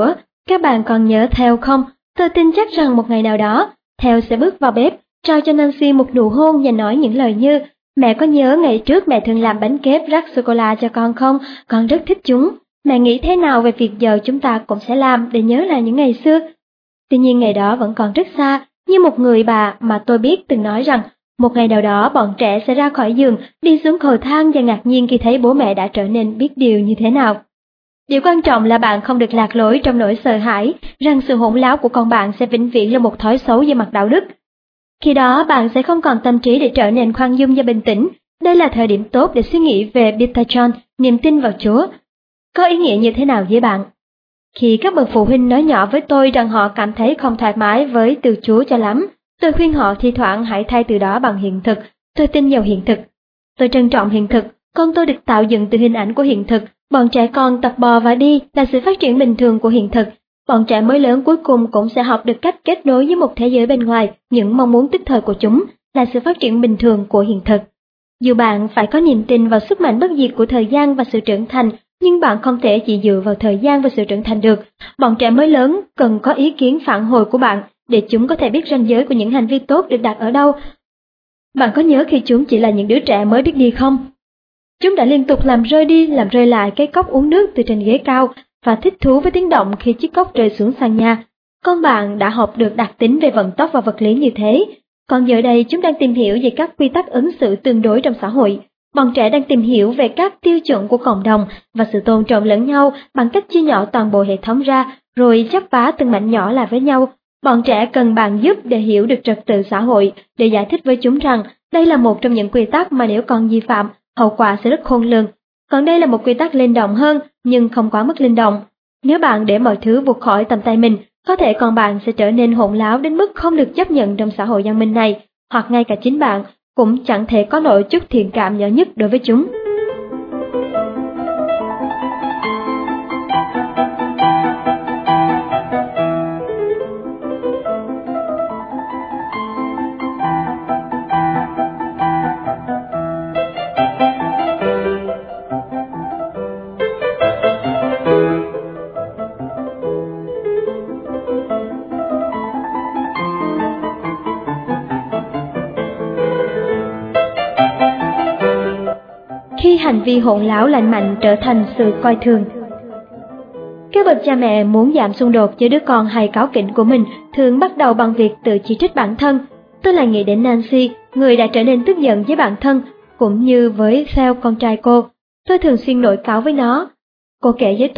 Các bạn còn nhớ Theo không? Tôi tin chắc rằng một ngày nào đó, Theo sẽ bước vào bếp, trao cho Nancy một nụ hôn và nói những lời như: mẹ có nhớ ngày trước mẹ thường làm bánh kép rắc sô-cô-la cho con không? Con rất thích chúng. Mẹ nghĩ thế nào về việc giờ chúng ta cũng sẽ làm để nhớ lại những ngày xưa? Tuy nhiên ngày đó vẫn còn rất xa, như một người bà mà tôi biết từng nói rằng một ngày nào đó bọn trẻ sẽ ra khỏi giường, đi xuống cầu thang và ngạc nhiên khi thấy bố mẹ đã trở nên biết điều như thế nào. Điều quan trọng là bạn không được lạc lối trong nỗi sợ hãi rằng sự hỗn láo của con bạn sẽ vĩnh viễn là một thói xấu về mặt đạo đức. Khi đó bạn sẽ không còn tâm trí để trở nên khoan dung và bình tĩnh. Đây là thời điểm tốt để suy nghĩ về Bitachon, niềm tin vào Chúa. Có ý nghĩa như thế nào với bạn? Khi các bậc phụ huynh nói nhỏ với tôi rằng họ cảm thấy không thoải mái với từ Chúa cho lắm, tôi khuyên họ thi thoảng hãy thay từ đó bằng hiện thực. Tôi tin vào hiện thực. Tôi trân trọng hiện thực. Con tôi được tạo dựng từ hình ảnh của hiện thực. Bọn trẻ con tập bò và đi là sự phát triển bình thường của hiện thực. Bọn trẻ mới lớn cuối cùng cũng sẽ học được cách kết nối với một thế giới bên ngoài, những mong muốn tức thời của chúng là sự phát triển bình thường của hiện thực. Dù bạn phải có niềm tin vào sức mạnh bất diệt của thời gian và sự trưởng thành, nhưng bạn không thể chỉ dựa vào thời gian và sự trưởng thành được. Bọn trẻ mới lớn cần có ý kiến phản hồi của bạn để chúng có thể biết ranh giới của những hành vi tốt được đặt ở đâu. Bạn có nhớ khi chúng chỉ là những đứa trẻ mới biết đi không? Chúng đã liên tục làm rơi đi, làm rơi lại cái cốc uống nước từ trên ghế cao và thích thú với tiếng động khi chiếc cốc rơi xuống sàn nhà. Con bạn đã học được đặc tính về vận tốc và vật lý như thế. Còn giờ đây chúng đang tìm hiểu về các quy tắc ứng xử tương đối trong xã hội. Bọn trẻ đang tìm hiểu về các tiêu chuẩn của cộng đồng và sự tôn trọng lẫn nhau bằng cách chia nhỏ toàn bộ hệ thống ra, rồi chắp vá từng mảnh nhỏ lại với nhau. Bọn trẻ cần bạn giúp để hiểu được trật tự xã hội, để giải thích với chúng rằng đây là một trong những quy tắc mà nếu con vi phạm, hậu quả sẽ rất khôn lường. Còn đây là một quy tắc linh động hơn, nhưng không quá mức linh động. Nếu bạn để mọi thứ vụt khỏi tầm tay mình, có thể con bạn sẽ trở nên hỗn láo đến mức không được chấp nhận trong xã hội văn minh này, hoặc ngay cả chính bạn cũng chẳng thể có nổi chút thiện cảm nhỏ nhất đối với chúng. Khi hành vi hỗn láo lành mạnh trở thành sự coi thường. Các bậc cha mẹ muốn giảm xung đột với đứa con hay cáu kỉnh của mình thường bắt đầu bằng việc tự chỉ trích bản thân. Tôi lại nghĩ đến Nancy, người đã trở nên tức giận với bản thân, cũng như với Theo con trai cô. Tôi thường xuyên nổi cáu với nó. Cô kể với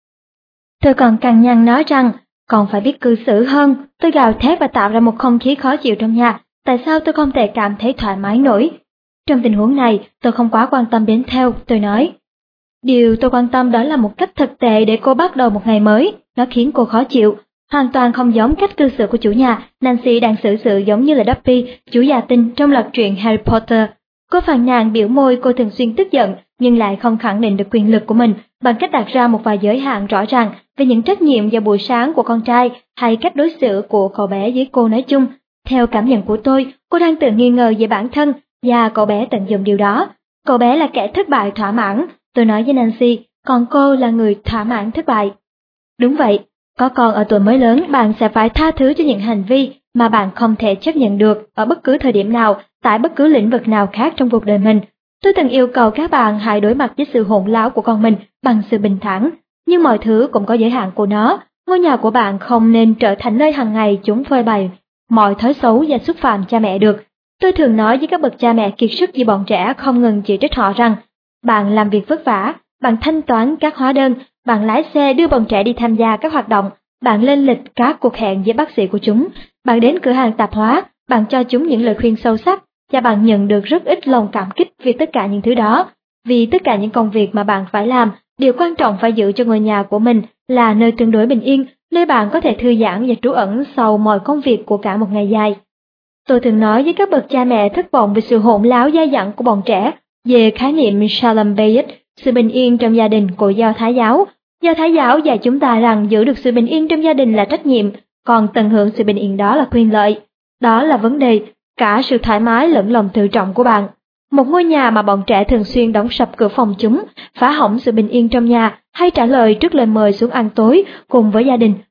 tôi còn cằn nhằn nói rằng còn phải biết cư xử hơn. Tôi gào thét và tạo ra một không khí khó chịu trong nhà. Tại sao tôi không thể cảm thấy thoải mái nổi? Trong tình huống này, tôi không quá quan tâm đến Theo, tôi nói. Điều tôi quan tâm đó là một cách thực tệ để cô bắt đầu một ngày mới, nó khiến cô khó chịu. Hoàn toàn không giống cách cư xử của chủ nhà, Nancy đang xử sự giống như là Dobby, chủ nhà tinh trong loạt truyện Harry Potter. Cô phàn nàn biểu môi cô thường xuyên tức giận, nhưng lại không khẳng định được quyền lực của mình bằng cách đặt ra một vài giới hạn rõ ràng về những trách nhiệm vào buổi sáng của con trai hay cách đối xử của cậu bé với cô nói chung. Theo cảm nhận của tôi, cô đang tự nghi ngờ về bản thân, và cậu bé tận dụng điều đó. Cậu bé là kẻ thất bại thỏa mãn, tôi nói với Nancy, còn cô là người thỏa mãn thất bại. Đúng vậy, có con ở tuổi mới lớn, bạn sẽ phải tha thứ cho những hành vi mà bạn không thể chấp nhận được ở bất cứ thời điểm nào, tại bất cứ lĩnh vực nào khác trong cuộc đời mình. Tôi từng yêu cầu các bạn hãy đối mặt với sự hỗn láo của con mình bằng sự bình thản, nhưng mọi thứ cũng có giới hạn của nó. Ngôi nhà của bạn không nên trở thành nơi hàng ngày chúng phơi bày mọi thói xấu và xúc phạm cha mẹ được. Tôi thường nói với các bậc cha mẹ kiệt sức vì bọn trẻ không ngừng chỉ trích họ rằng bạn làm việc vất vả, bạn thanh toán các hóa đơn, bạn lái xe đưa bọn trẻ đi tham gia các hoạt động, bạn lên lịch các cuộc hẹn với bác sĩ của chúng, bạn đến cửa hàng tạp hóa, bạn cho chúng những lời khuyên sâu sắc, và bạn nhận được rất ít lòng cảm kích vì tất cả những thứ đó. Vì tất cả những công việc mà bạn phải làm, điều quan trọng phải giữ cho ngôi nhà của mình là nơi tương đối bình yên, nơi bạn có thể thư giãn và trú ẩn sau mọi công việc của cả một ngày dài. Tôi thường nói với các bậc cha mẹ thất vọng về sự hỗn láo dai dẳng của bọn trẻ về khái niệm Shalom Bayit, sự bình yên trong gia đình của Do Thái giáo. Do Thái giáo dạy chúng ta rằng giữ được sự bình yên trong gia đình là trách nhiệm, còn tận hưởng sự bình yên đó là quyền lợi. Đó là vấn đề, cả sự thoải mái lẫn lòng tự trọng của bạn. Một ngôi nhà mà bọn trẻ thường xuyên đóng sập cửa phòng chúng, phá hỏng sự bình yên trong nhà, hay trả lời trước lời mời xuống ăn tối cùng với gia đình,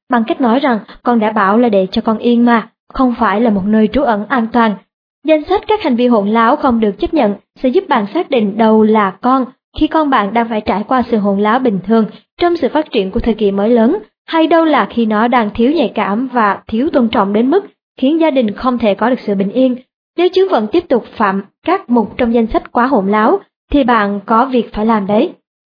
bằng cách nói rằng con đã bảo là để cho con yên mà, không phải là một nơi trú ẩn an toàn. Danh sách các hành vi hỗn láo không được chấp nhận sẽ giúp bạn xác định đâu là con khi con bạn đang phải trải qua sự hỗn láo bình thường trong sự phát triển của thời kỳ mới lớn, hay đâu là khi nó đang thiếu nhạy cảm và thiếu tôn trọng đến mức khiến gia đình không thể có được sự bình yên. Nếu chúng vẫn tiếp tục phạm các mục trong danh sách quá hỗn láo, thì bạn có việc phải làm đấy.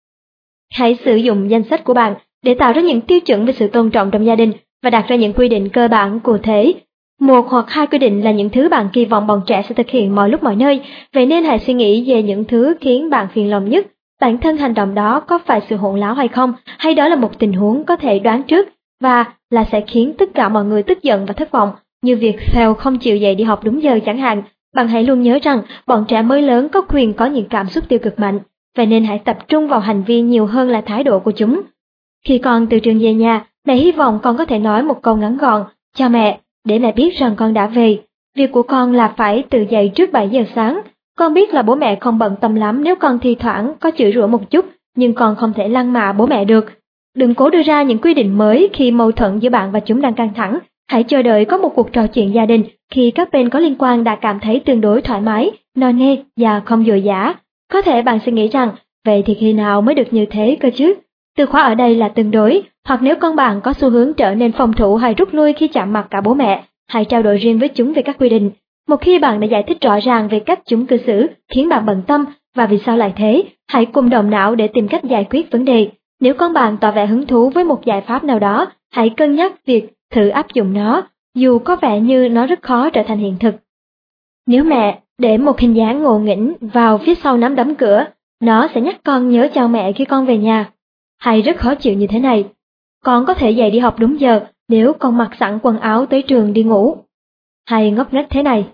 Hãy sử dụng danh sách của bạn để tạo ra những tiêu chuẩn về sự tôn trọng trong gia đình và đặt ra những quy định cơ bản cụ thể. Một hoặc hai quy định là những thứ bạn kỳ vọng bọn trẻ sẽ thực hiện mọi lúc mọi nơi, vậy nên hãy suy nghĩ về những thứ khiến bạn phiền lòng nhất. Bản thân hành động đó có phải sự hỗn láo hay không, hay đó là một tình huống có thể đoán trước và là sẽ khiến tất cả mọi người tức giận và thất vọng, như việc Theo không chịu dậy đi học đúng giờ chẳng hạn. Bạn hãy luôn nhớ rằng bọn trẻ mới lớn có quyền có những cảm xúc tiêu cực mạnh, vậy nên hãy tập trung vào hành vi nhiều hơn là thái độ của chúng. Khi con từ trường về nhà, mẹ hy vọng con có thể nói một câu ngắn gọn, chào mẹ, để mẹ biết rằng con đã về. Việc của con là phải tự dậy trước 7 giờ sáng. Con biết là bố mẹ không bận tâm lắm nếu con thi thoảng có chửi rủa một chút, nhưng con không thể lăng mạ bố mẹ được. Đừng cố đưa ra những quy định mới khi mâu thuẫn giữa bạn và chúng đang căng thẳng. Hãy chờ đợi có một cuộc trò chuyện gia đình khi các bên có liên quan đã cảm thấy tương đối thoải mái, no nê và không dội dã. Có thể bạn sẽ nghĩ rằng, vậy thì khi nào mới được như thế cơ chứ? Từ khóa ở đây là tương đối, hoặc nếu con bạn có xu hướng trở nên phòng thủ hay rút lui khi chạm mặt cả bố mẹ, hãy trao đổi riêng với chúng về các quy định. Một khi bạn đã giải thích rõ ràng về cách chúng cư xử khiến bạn bận tâm và vì sao lại thế, hãy cùng động não để tìm cách giải quyết vấn đề. Nếu con bạn tỏ vẻ hứng thú với một giải pháp nào đó, hãy cân nhắc việc thử áp dụng nó, dù có vẻ như nó rất khó trở thành hiện thực. Nếu mẹ để một hình dáng ngộ nghĩnh vào phía sau nắm đấm cửa, nó sẽ nhắc con nhớ chào mẹ khi con về nhà. Hay rất khó chịu như thế này, con có thể dậy đi học đúng giờ nếu con mặc sẵn quần áo tới trường đi ngủ. Hay ngốc nghếch thế này,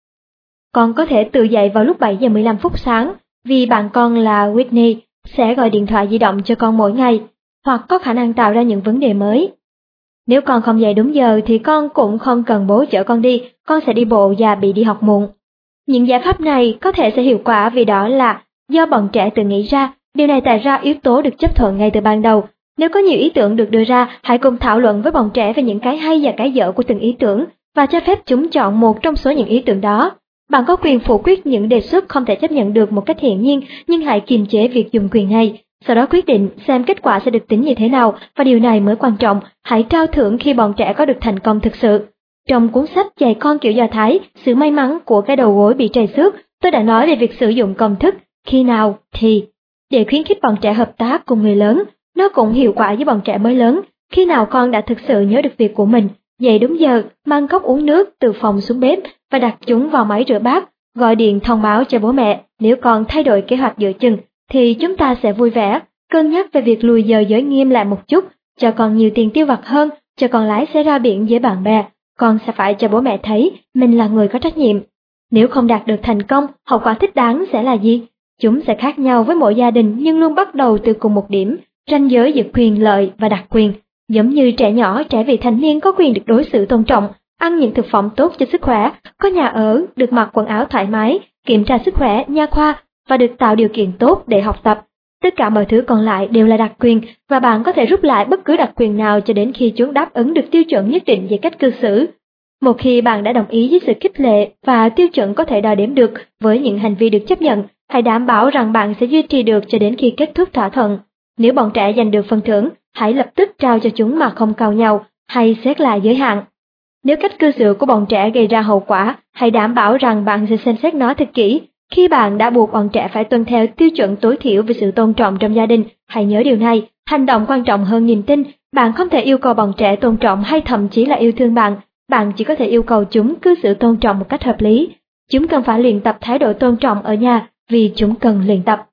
con có thể tự dậy vào lúc 7 giờ 15 phút sáng vì bạn con là Whitney sẽ gọi điện thoại di động cho con mỗi ngày, hoặc có khả năng tạo ra những vấn đề mới. Nếu con không dậy đúng giờ thì con cũng không cần bố chở con đi, con sẽ đi bộ và bị đi học muộn. Những giải pháp này có thể sẽ hiệu quả vì đó là do bọn trẻ tự nghĩ ra, điều này tạo ra yếu tố được chấp thuận ngay từ ban đầu. Nếu có nhiều ý tưởng được đưa ra, hãy cùng thảo luận với bọn trẻ về những cái hay và cái dở của từng ý tưởng và cho phép chúng chọn một trong số những ý tưởng đó. Bạn có quyền phủ quyết những đề xuất không thể chấp nhận được một cách hiển nhiên, nhưng hãy kiềm chế việc dùng quyền này. Sau đó quyết định xem kết quả sẽ được tính như thế nào, và điều này mới quan trọng, hãy trao thưởng khi bọn trẻ có được thành công thực sự. Trong cuốn sách dạy con kiểu Do Thái, Sự may mắn của cái đầu gối bị trầy xước, tôi đã nói về việc sử dụng công thức khi nào thì để khuyến khích bọn trẻ hợp tác cùng người lớn. Nó cũng hiệu quả với bọn trẻ mới lớn. Khi nào con đã thực sự nhớ được việc của mình, dậy đúng giờ, mang cốc uống nước từ phòng xuống bếp và đặt chúng vào máy rửa bát, gọi điện thông báo cho bố mẹ nếu con thay đổi kế hoạch giữa chừng, thì chúng ta sẽ vui vẻ, cân nhắc về việc lùi giờ giới nghiêm lại một chút, cho con nhiều tiền tiêu vặt hơn, cho con lái xe ra biển với bạn bè. Con sẽ phải cho bố mẹ thấy mình là người có trách nhiệm. Nếu không đạt được thành công, hậu quả thích đáng sẽ là gì? Chúng sẽ khác nhau với mỗi gia đình nhưng luôn bắt đầu từ cùng một điểm, ranh giới giữa quyền lợi và đặc quyền. Giống như trẻ nhỏ, trẻ vị thành niên có quyền được đối xử tôn trọng, ăn những thực phẩm tốt cho sức khỏe, có nhà ở, được mặc quần áo thoải mái, kiểm tra sức khỏe, nha khoa và được tạo điều kiện tốt để học tập. Tất cả mọi thứ còn lại đều là đặc quyền và bạn có thể rút lại bất cứ đặc quyền nào cho đến khi chúng đáp ứng được tiêu chuẩn nhất định về cách cư xử. Một khi bạn đã đồng ý với sự khích lệ và tiêu chuẩn có thể đo đếm được với những hành vi được chấp nhận, hãy đảm bảo rằng bạn sẽ duy trì được cho đến khi kết thúc thỏa thuận. Nếu bọn trẻ giành được phần thưởng, hãy lập tức trao cho chúng mà không cào nhau hay xét lại giới hạn. Nếu cách cư xử của bọn trẻ gây ra hậu quả, hãy đảm bảo rằng bạn sẽ xem xét nó thật kỹ. Khi bạn đã buộc bọn trẻ phải tuân theo tiêu chuẩn tối thiểu về sự tôn trọng trong gia đình, hãy nhớ điều này, hành động quan trọng hơn niềm tin. Bạn không thể yêu cầu bọn trẻ tôn trọng hay thậm chí là yêu thương bạn. Bạn chỉ có thể yêu cầu chúng cư xử tôn trọng một cách hợp lý. Chúng cần phải luyện tập thái độ tôn trọng ở nhà vì chúng cần luyện tập.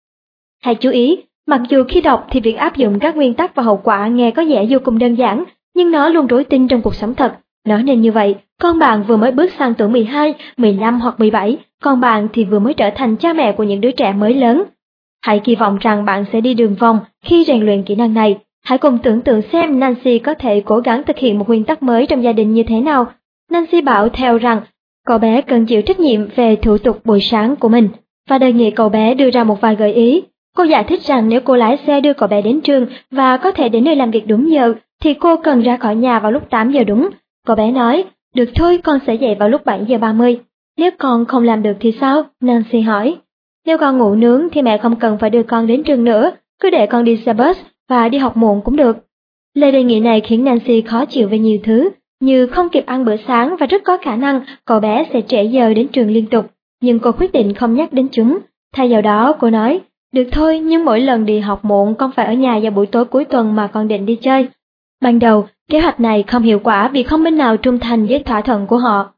Hãy chú ý, mặc dù khi đọc thì việc áp dụng các nguyên tắc và hậu quả nghe có vẻ vô cùng đơn giản, nhưng nó luôn rối tinh trong cuộc sống thật. Nói nên như vậy, con bạn vừa mới bước sang tuổi 12, 15 hoặc 17, con bạn thì vừa mới trở thành cha mẹ của những đứa trẻ mới lớn. Hãy kỳ vọng rằng bạn sẽ đi đường vòng khi rèn luyện kỹ năng này. Hãy cùng tưởng tượng xem Nancy có thể cố gắng thực hiện một nguyên tắc mới trong gia đình như thế nào. Nancy bảo Theo rằng cậu bé cần chịu trách nhiệm về thủ tục buổi sáng của mình và đề nghị cậu bé đưa ra một vài gợi ý. Cô giải thích rằng nếu cô lái xe đưa cậu bé đến trường và có thể đến nơi làm việc đúng giờ, thì cô cần ra khỏi nhà vào lúc 8 giờ đúng. Cậu bé nói, được thôi, con sẽ dậy vào lúc 7 giờ 30. Nếu con không làm được thì sao? Nancy hỏi. Nếu con ngủ nướng thì mẹ không cần phải đưa con đến trường nữa, cứ để con đi xe bus và đi học muộn cũng được. Lời đề nghị này khiến Nancy khó chịu về nhiều thứ, như không kịp ăn bữa sáng và rất có khả năng cậu bé sẽ trễ giờ đến trường liên tục. Nhưng cô quyết định không nhắc đến chúng. Thay vào đó cô nói, được thôi, nhưng mỗi lần đi học muộn con phải ở nhà vào buổi tối cuối tuần mà con định đi chơi. Ban đầu, kế hoạch này không hiệu quả vì không bên nào trung thành với thỏa thuận của họ.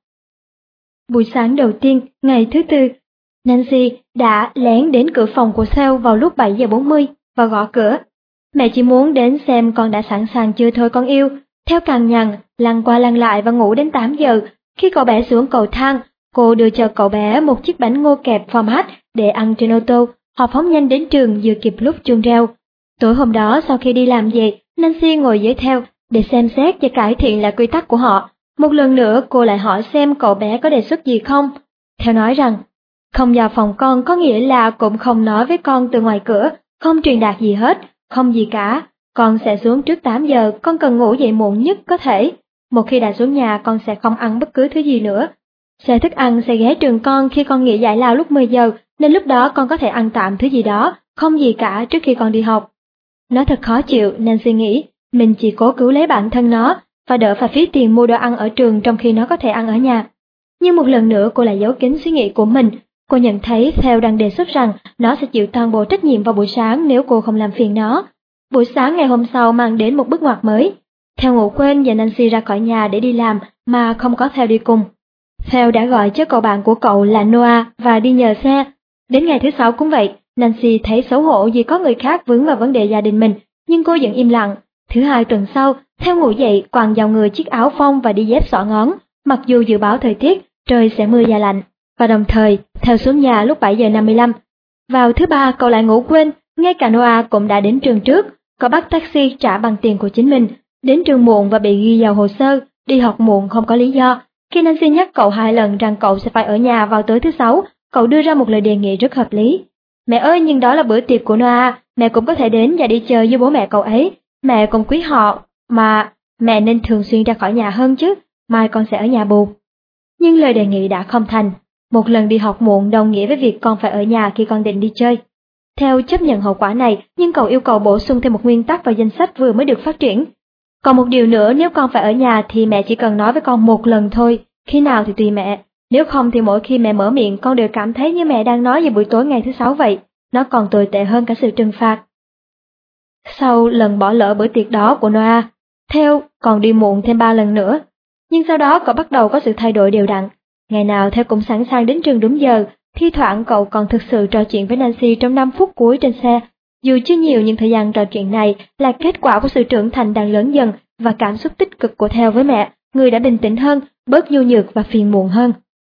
Buổi sáng đầu tiên, ngày thứ Tư, Nancy đã lén đến cửa phòng của Theo vào lúc 7 giờ 40 và gõ cửa. Mẹ chỉ muốn đến xem con đã sẵn sàng chưa thôi con yêu. Theo cằn nhằn, lăn qua lăn lại và ngủ đến 8 giờ. Khi cậu bé xuống cầu thang, cô đưa cho cậu bé một chiếc bánh ngô kẹp format để ăn trên ô tô. Họ phóng nhanh đến trường vừa kịp lúc chuông reo. Tối hôm đó sau khi đi làm về, Nancy ngồi với Theo để xem xét và cải thiện lại quy tắc của họ. Một lần nữa cô lại hỏi xem cậu bé có đề xuất gì không. Theo nói rằng, không vào phòng con có nghĩa là cũng không nói với con từ ngoài cửa, không truyền đạt gì hết, không gì cả. Con sẽ xuống trước 8 giờ, con cần ngủ dậy muộn nhất có thể. Một khi đã xuống nhà con sẽ không ăn bất cứ thứ gì nữa. Xe thức ăn sẽ ghé trường con khi con nghỉ giải lao lúc 10 giờ, nên lúc đó con có thể ăn tạm thứ gì đó, không gì cả trước khi con đi học. Nó thật khó chịu, Nancy nghĩ, mình chỉ cố cứu lấy bản thân nó, và đỡ phải phí tiền mua đồ ăn ở trường trong khi nó có thể ăn ở nhà. Nhưng một lần nữa cô lại giấu kín suy nghĩ của mình. Cô nhận thấy Theo đang đề xuất rằng nó sẽ chịu toàn bộ trách nhiệm vào buổi sáng nếu cô không làm phiền nó. Buổi sáng ngày hôm sau mang đến một bước ngoặt mới. Theo ngủ quên và Nancy ra khỏi nhà để đi làm mà không có Theo đi cùng. Theo đã gọi cho cậu bạn của cậu là Noah và đi nhờ xe. Đến ngày thứ Sáu cũng vậy, Nancy thấy xấu hổ vì có người khác vướng vào vấn đề gia đình mình, nhưng cô vẫn im lặng. Thứ Hai tuần sau, Theo ngủ dậy quàng vào người chiếc áo phông và đi dép xỏ ngón, mặc dù dự báo thời tiết trời sẽ mưa và lạnh. Và đồng thời, Theo xuống nhà lúc 7 giờ 55. Vào thứ Ba cậu lại ngủ quên, ngay cả Noah cũng đã đến trường trước. Cậu bắt taxi trả bằng tiền của chính mình, đến trường muộn và bị ghi vào hồ sơ, đi học muộn không có lý do. Khi Nancy nhắc cậu 2 lần rằng cậu sẽ phải ở nhà vào tối thứ Sáu, cậu đưa ra một lời đề nghị rất hợp lý. Mẹ ơi, nhưng đó là bữa tiệc của Noah, mẹ cũng có thể đến và đi chơi với bố mẹ cậu ấy. Mẹ cũng quý họ, mà mẹ nên thường xuyên ra khỏi nhà hơn chứ, mai con sẽ ở nhà bù. Nhưng lời đề nghị đã không thành. Một lần đi học muộn đồng nghĩa với việc con phải ở nhà khi con định đi chơi. Theo chấp nhận hậu quả này, nhưng cậu yêu cầu bổ sung thêm một nguyên tắc vào danh sách vừa mới được phát triển. Còn một điều nữa, nếu con phải ở nhà thì mẹ chỉ cần nói với con một lần thôi, khi nào thì tùy mẹ. Nếu không thì mỗi khi mẹ mở miệng con đều cảm thấy như mẹ đang nói về buổi tối ngày thứ Sáu vậy. Nó còn tồi tệ hơn cả sự trừng phạt. Sau lần bỏ lỡ bữa tiệc đó của Noah, Theo còn đi muộn thêm 3 lần nữa. Nhưng sau đó cậu bắt đầu có sự thay đổi đều đặn. Ngày nào Theo cũng sẵn sàng đến trường đúng giờ, thi thoảng cậu còn thực sự trò chuyện với Nancy trong 5 phút cuối trên xe. Dù chưa nhiều nhưng thời gian trò chuyện này là kết quả của sự trưởng thành đang lớn dần và cảm xúc tích cực của Theo với mẹ, người đã bình tĩnh hơn, bớt nhu nhược và phiền muộn hơn.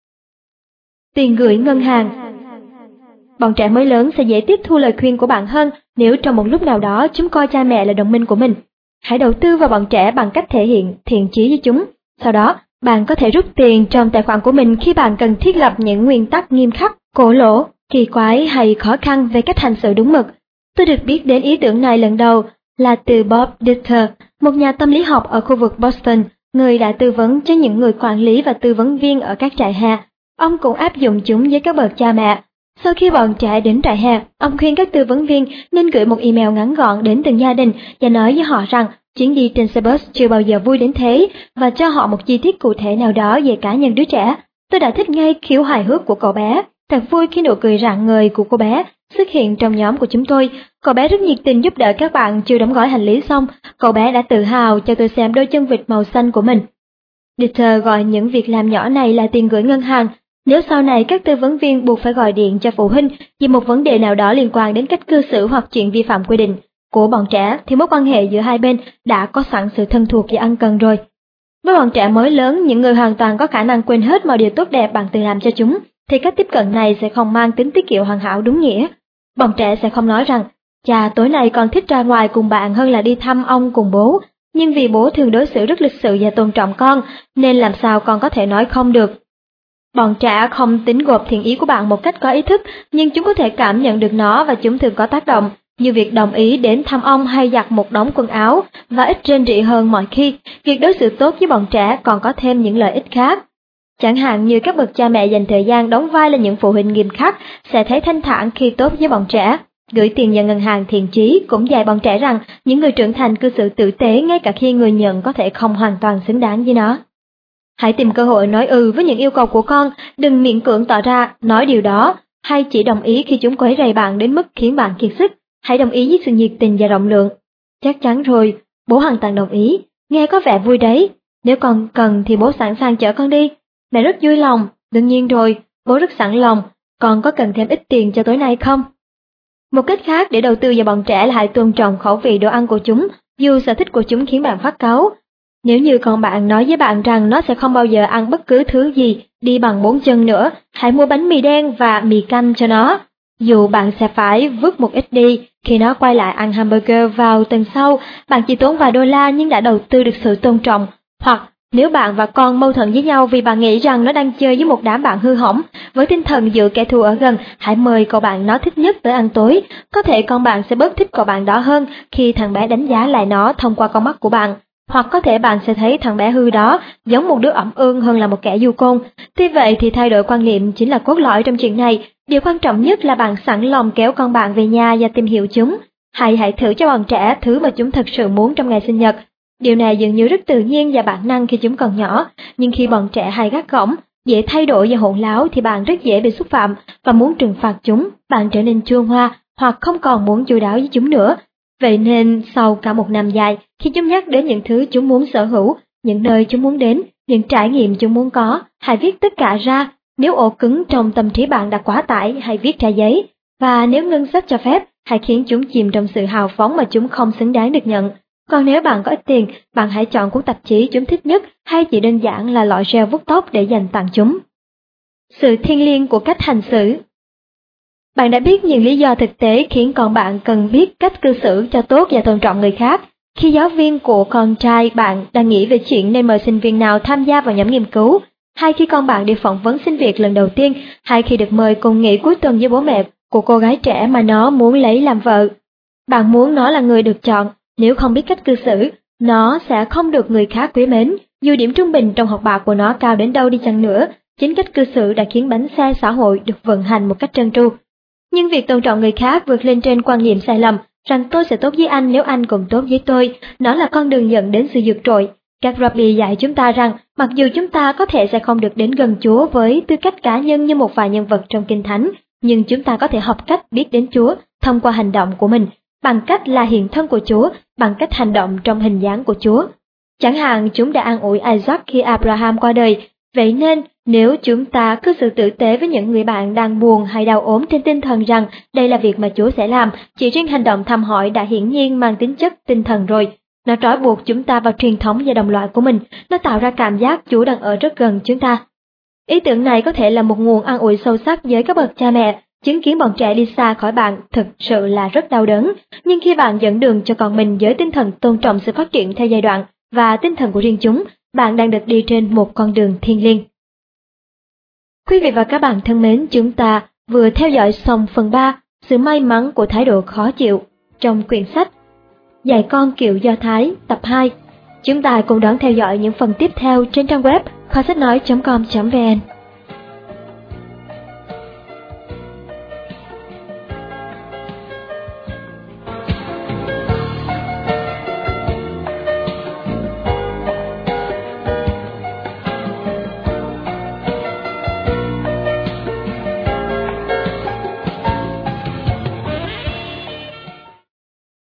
Tiền gửi ngân hàng. Bọn trẻ mới lớn sẽ dễ tiếp thu lời khuyên của bạn hơn nếu trong một lúc nào đó chúng coi cha mẹ là đồng minh của mình. Hãy đầu tư vào bọn trẻ bằng cách thể hiện thiện chí với chúng. Sau đó, bạn có thể rút tiền trong tài khoản của mình khi bạn cần thiết lập những nguyên tắc nghiêm khắc, cổ lỗ, kỳ quái hay khó khăn về cách hành xử đúng mực. Tôi được biết đến ý tưởng này lần đầu là từ Bob Ditter, một nhà tâm lý học ở khu vực Boston, người đã tư vấn cho những người quản lý và tư vấn viên ở các trại hè. Ông cũng áp dụng chúng với các bậc cha mẹ. Sau khi bọn trẻ đến trại hè, ông khuyên các tư vấn viên nên gửi một email ngắn gọn đến từng gia đình và nói với họ rằng chuyến đi trên xe bus chưa bao giờ vui đến thế và cho họ một chi tiết cụ thể nào đó về cá nhân đứa trẻ. Tôi đã thích ngay khiếu hài hước của cậu bé. Thật vui khi nụ cười rạng ngời của cô bé xuất hiện trong nhóm của chúng tôi. Cậu bé rất nhiệt tình giúp đỡ các bạn chưa đóng gói hành lý xong. Cậu bé đã tự hào cho tôi xem đôi chân vịt màu xanh của mình. Dieter gọi những việc làm nhỏ này là tiền gửi ngân hàng. Nếu sau này các tư vấn viên buộc phải gọi điện cho phụ huynh vì một vấn đề nào đó liên quan đến cách cư xử hoặc chuyện vi phạm quy định của bọn trẻ thì mối quan hệ giữa hai bên đã có sẵn sự thân thuộc và ân cần rồi. Với bọn trẻ mới lớn, những người hoàn toàn có khả năng quên hết mọi điều tốt đẹp bạn từng làm cho chúng, thì cách tiếp cận này sẽ không mang tính tiết kiệm hoàn hảo đúng nghĩa. Bọn trẻ sẽ không nói rằng, chà tối nay con thích ra ngoài cùng bạn hơn là đi thăm ông cùng bố, nhưng vì bố thường đối xử rất lịch sự và tôn trọng con, nên làm sao con có thể nói không được. Bọn trẻ không tính gộp thiện ý của bạn một cách có ý thức, nhưng chúng có thể cảm nhận được nó và chúng thường có tác động. như việc đồng ý đến thăm ông hay giặt một đống quần áo, và ít rên rỉ hơn mọi khi, việc đối xử tốt với bọn trẻ còn có thêm những lợi ích khác. Chẳng hạn như các bậc cha mẹ dành thời gian đóng vai là những phụ huynh nghiêm khắc sẽ thấy thanh thản khi tốt với bọn trẻ. Gửi tiền vào ngân hàng thiện chí cũng dạy bọn trẻ rằng những người trưởng thành cư xử tử tế ngay cả khi người nhận có thể không hoàn toàn xứng đáng với nó. Hãy tìm cơ hội nói với những yêu cầu của con, đừng miễn cưỡng tỏ ra nói điều đó, hay chỉ đồng ý khi chúng quấy rầy bạn đến mức khiến bạn kiệt sức. Hãy đồng ý với sự nhiệt tình và rộng lượng. Chắc chắn rồi, bố hoàn toàn đồng ý, nghe có vẻ vui đấy. Nếu con cần thì bố sẵn sàng chở con đi. Mẹ rất vui lòng, đương nhiên rồi, bố rất sẵn lòng, con có cần thêm ít tiền cho tối nay không? Một cách khác để đầu tư vào bọn trẻ là hãy tôn trọng khẩu vị đồ ăn của chúng, dù sở thích của chúng khiến bạn phát cáu. Nếu như con bạn nói với bạn rằng nó sẽ không bao giờ ăn bất cứ thứ gì đi bằng 4 chân nữa, hãy mua bánh mì đen và mì canh cho nó. Dù bạn sẽ phải vứt một ít đi, khi nó quay lại ăn hamburger vào tuần sau, bạn chỉ tốn vài đô la nhưng đã đầu tư được sự tôn trọng. Hoặc nếu bạn và con mâu thuẫn với nhau vì bạn nghĩ rằng nó đang chơi với một đám bạn hư hỏng, với tinh thần giữ kẻ thù ở gần, hãy mời cậu bạn nó thích nhất tới ăn tối. Có thể con bạn sẽ bớt thích cậu bạn đó hơn khi thằng bé đánh giá lại nó thông qua con mắt của bạn. Hoặc có thể bạn sẽ thấy thằng bé hư đó giống một đứa ẩm ương hơn là một kẻ du côn. Tuy vậy thì thay đổi quan niệm chính là cốt lõi trong chuyện này. Điều quan trọng nhất là bạn sẵn lòng kéo con bạn về nhà và tìm hiểu chúng. Hãy thử cho bọn trẻ thứ mà chúng thật sự muốn trong ngày sinh nhật. Điều này dường như rất tự nhiên và bản năng khi chúng còn nhỏ, nhưng khi bọn trẻ hay gắt gỏng, dễ thay đổi và hỗn láo thì bạn rất dễ bị xúc phạm và muốn trừng phạt chúng, bạn trở nên chua ngoa hoặc không còn muốn chu đáo với chúng nữa. Vậy nên sau cả một năm dài, khi chúng nhắc đến những thứ chúng muốn sở hữu, những nơi chúng muốn đến, những trải nghiệm chúng muốn có, hãy viết tất cả ra. Nếu ổ cứng trong tâm trí bạn đã quá tải, hãy viết ra giấy. Và nếu ngân sách cho phép, hãy khiến chúng chìm trong sự hào phóng mà chúng không xứng đáng được nhận. Còn nếu bạn có ít tiền, bạn hãy chọn cuốn tạp chí chúng thích nhất hay chỉ đơn giản là lọ gel vuốt tóc để dành tặng chúng. Sự thiêng liêng của cách hành xử. Bạn đã biết những lý do thực tế khiến con bạn cần biết cách cư xử cho tốt và tôn trọng người khác. Khi giáo viên của con trai bạn đang nghĩ về chuyện nên mời sinh viên nào tham gia vào nhóm nghiên cứu, hay khi con bạn đi phỏng vấn xin việc lần đầu tiên, hay khi được mời cùng nghỉ cuối tuần với bố mẹ của cô gái trẻ mà nó muốn lấy làm vợ. Bạn muốn nó là người được chọn, nếu không biết cách cư xử, nó sẽ không được người khác quý mến. Dù điểm trung bình trong học bạ của nó cao đến đâu đi chăng nữa, chính cách cư xử đã khiến bánh xe xã hội được vận hành một cách trơn tru. Nhưng việc tôn trọng người khác vượt lên trên quan niệm sai lầm rằng tôi sẽ tốt với anh nếu anh cũng tốt với tôi, nó là con đường dẫn đến sự vượt trội. Các rabbi dạy chúng ta rằng mặc dù chúng ta có thể sẽ không được đến gần Chúa với tư cách cá nhân như một vài nhân vật trong Kinh Thánh, nhưng chúng ta có thể học cách biết đến Chúa thông qua hành động của mình, bằng cách là hiện thân của Chúa, bằng cách hành động trong hình dáng của Chúa. Chẳng hạn chúng đã an ủi Isaac khi Abraham qua đời. Vậy nên, nếu chúng ta cư xử tử tế với những người bạn đang buồn hay đau ốm trên tinh thần rằng đây là việc mà Chúa sẽ làm, chỉ riêng hành động thăm hỏi đã hiển nhiên mang tính chất tinh thần rồi. Nó trói buộc chúng ta vào truyền thống và đồng loại của mình, nó tạo ra cảm giác Chúa đang ở rất gần chúng ta. Ý tưởng này có thể là một nguồn an ủi sâu sắc với các bậc cha mẹ. Chứng kiến bọn trẻ đi xa khỏi bạn thực sự là rất đau đớn, nhưng khi bạn dẫn đường cho con mình với tinh thần tôn trọng sự phát triển theo giai đoạn và tinh thần của riêng chúng, bạn đang được đi trên một con đường thiêng liêng. Quý vị và các bạn thân mến, chúng ta vừa theo dõi xong phần 3, sự may mắn của thái độ khó chịu, trong quyển sách Dạy con kiểu Do Thái, tập 2. Chúng ta cùng đón theo dõi những phần tiếp theo trên trang web kho sách nói.com.vn.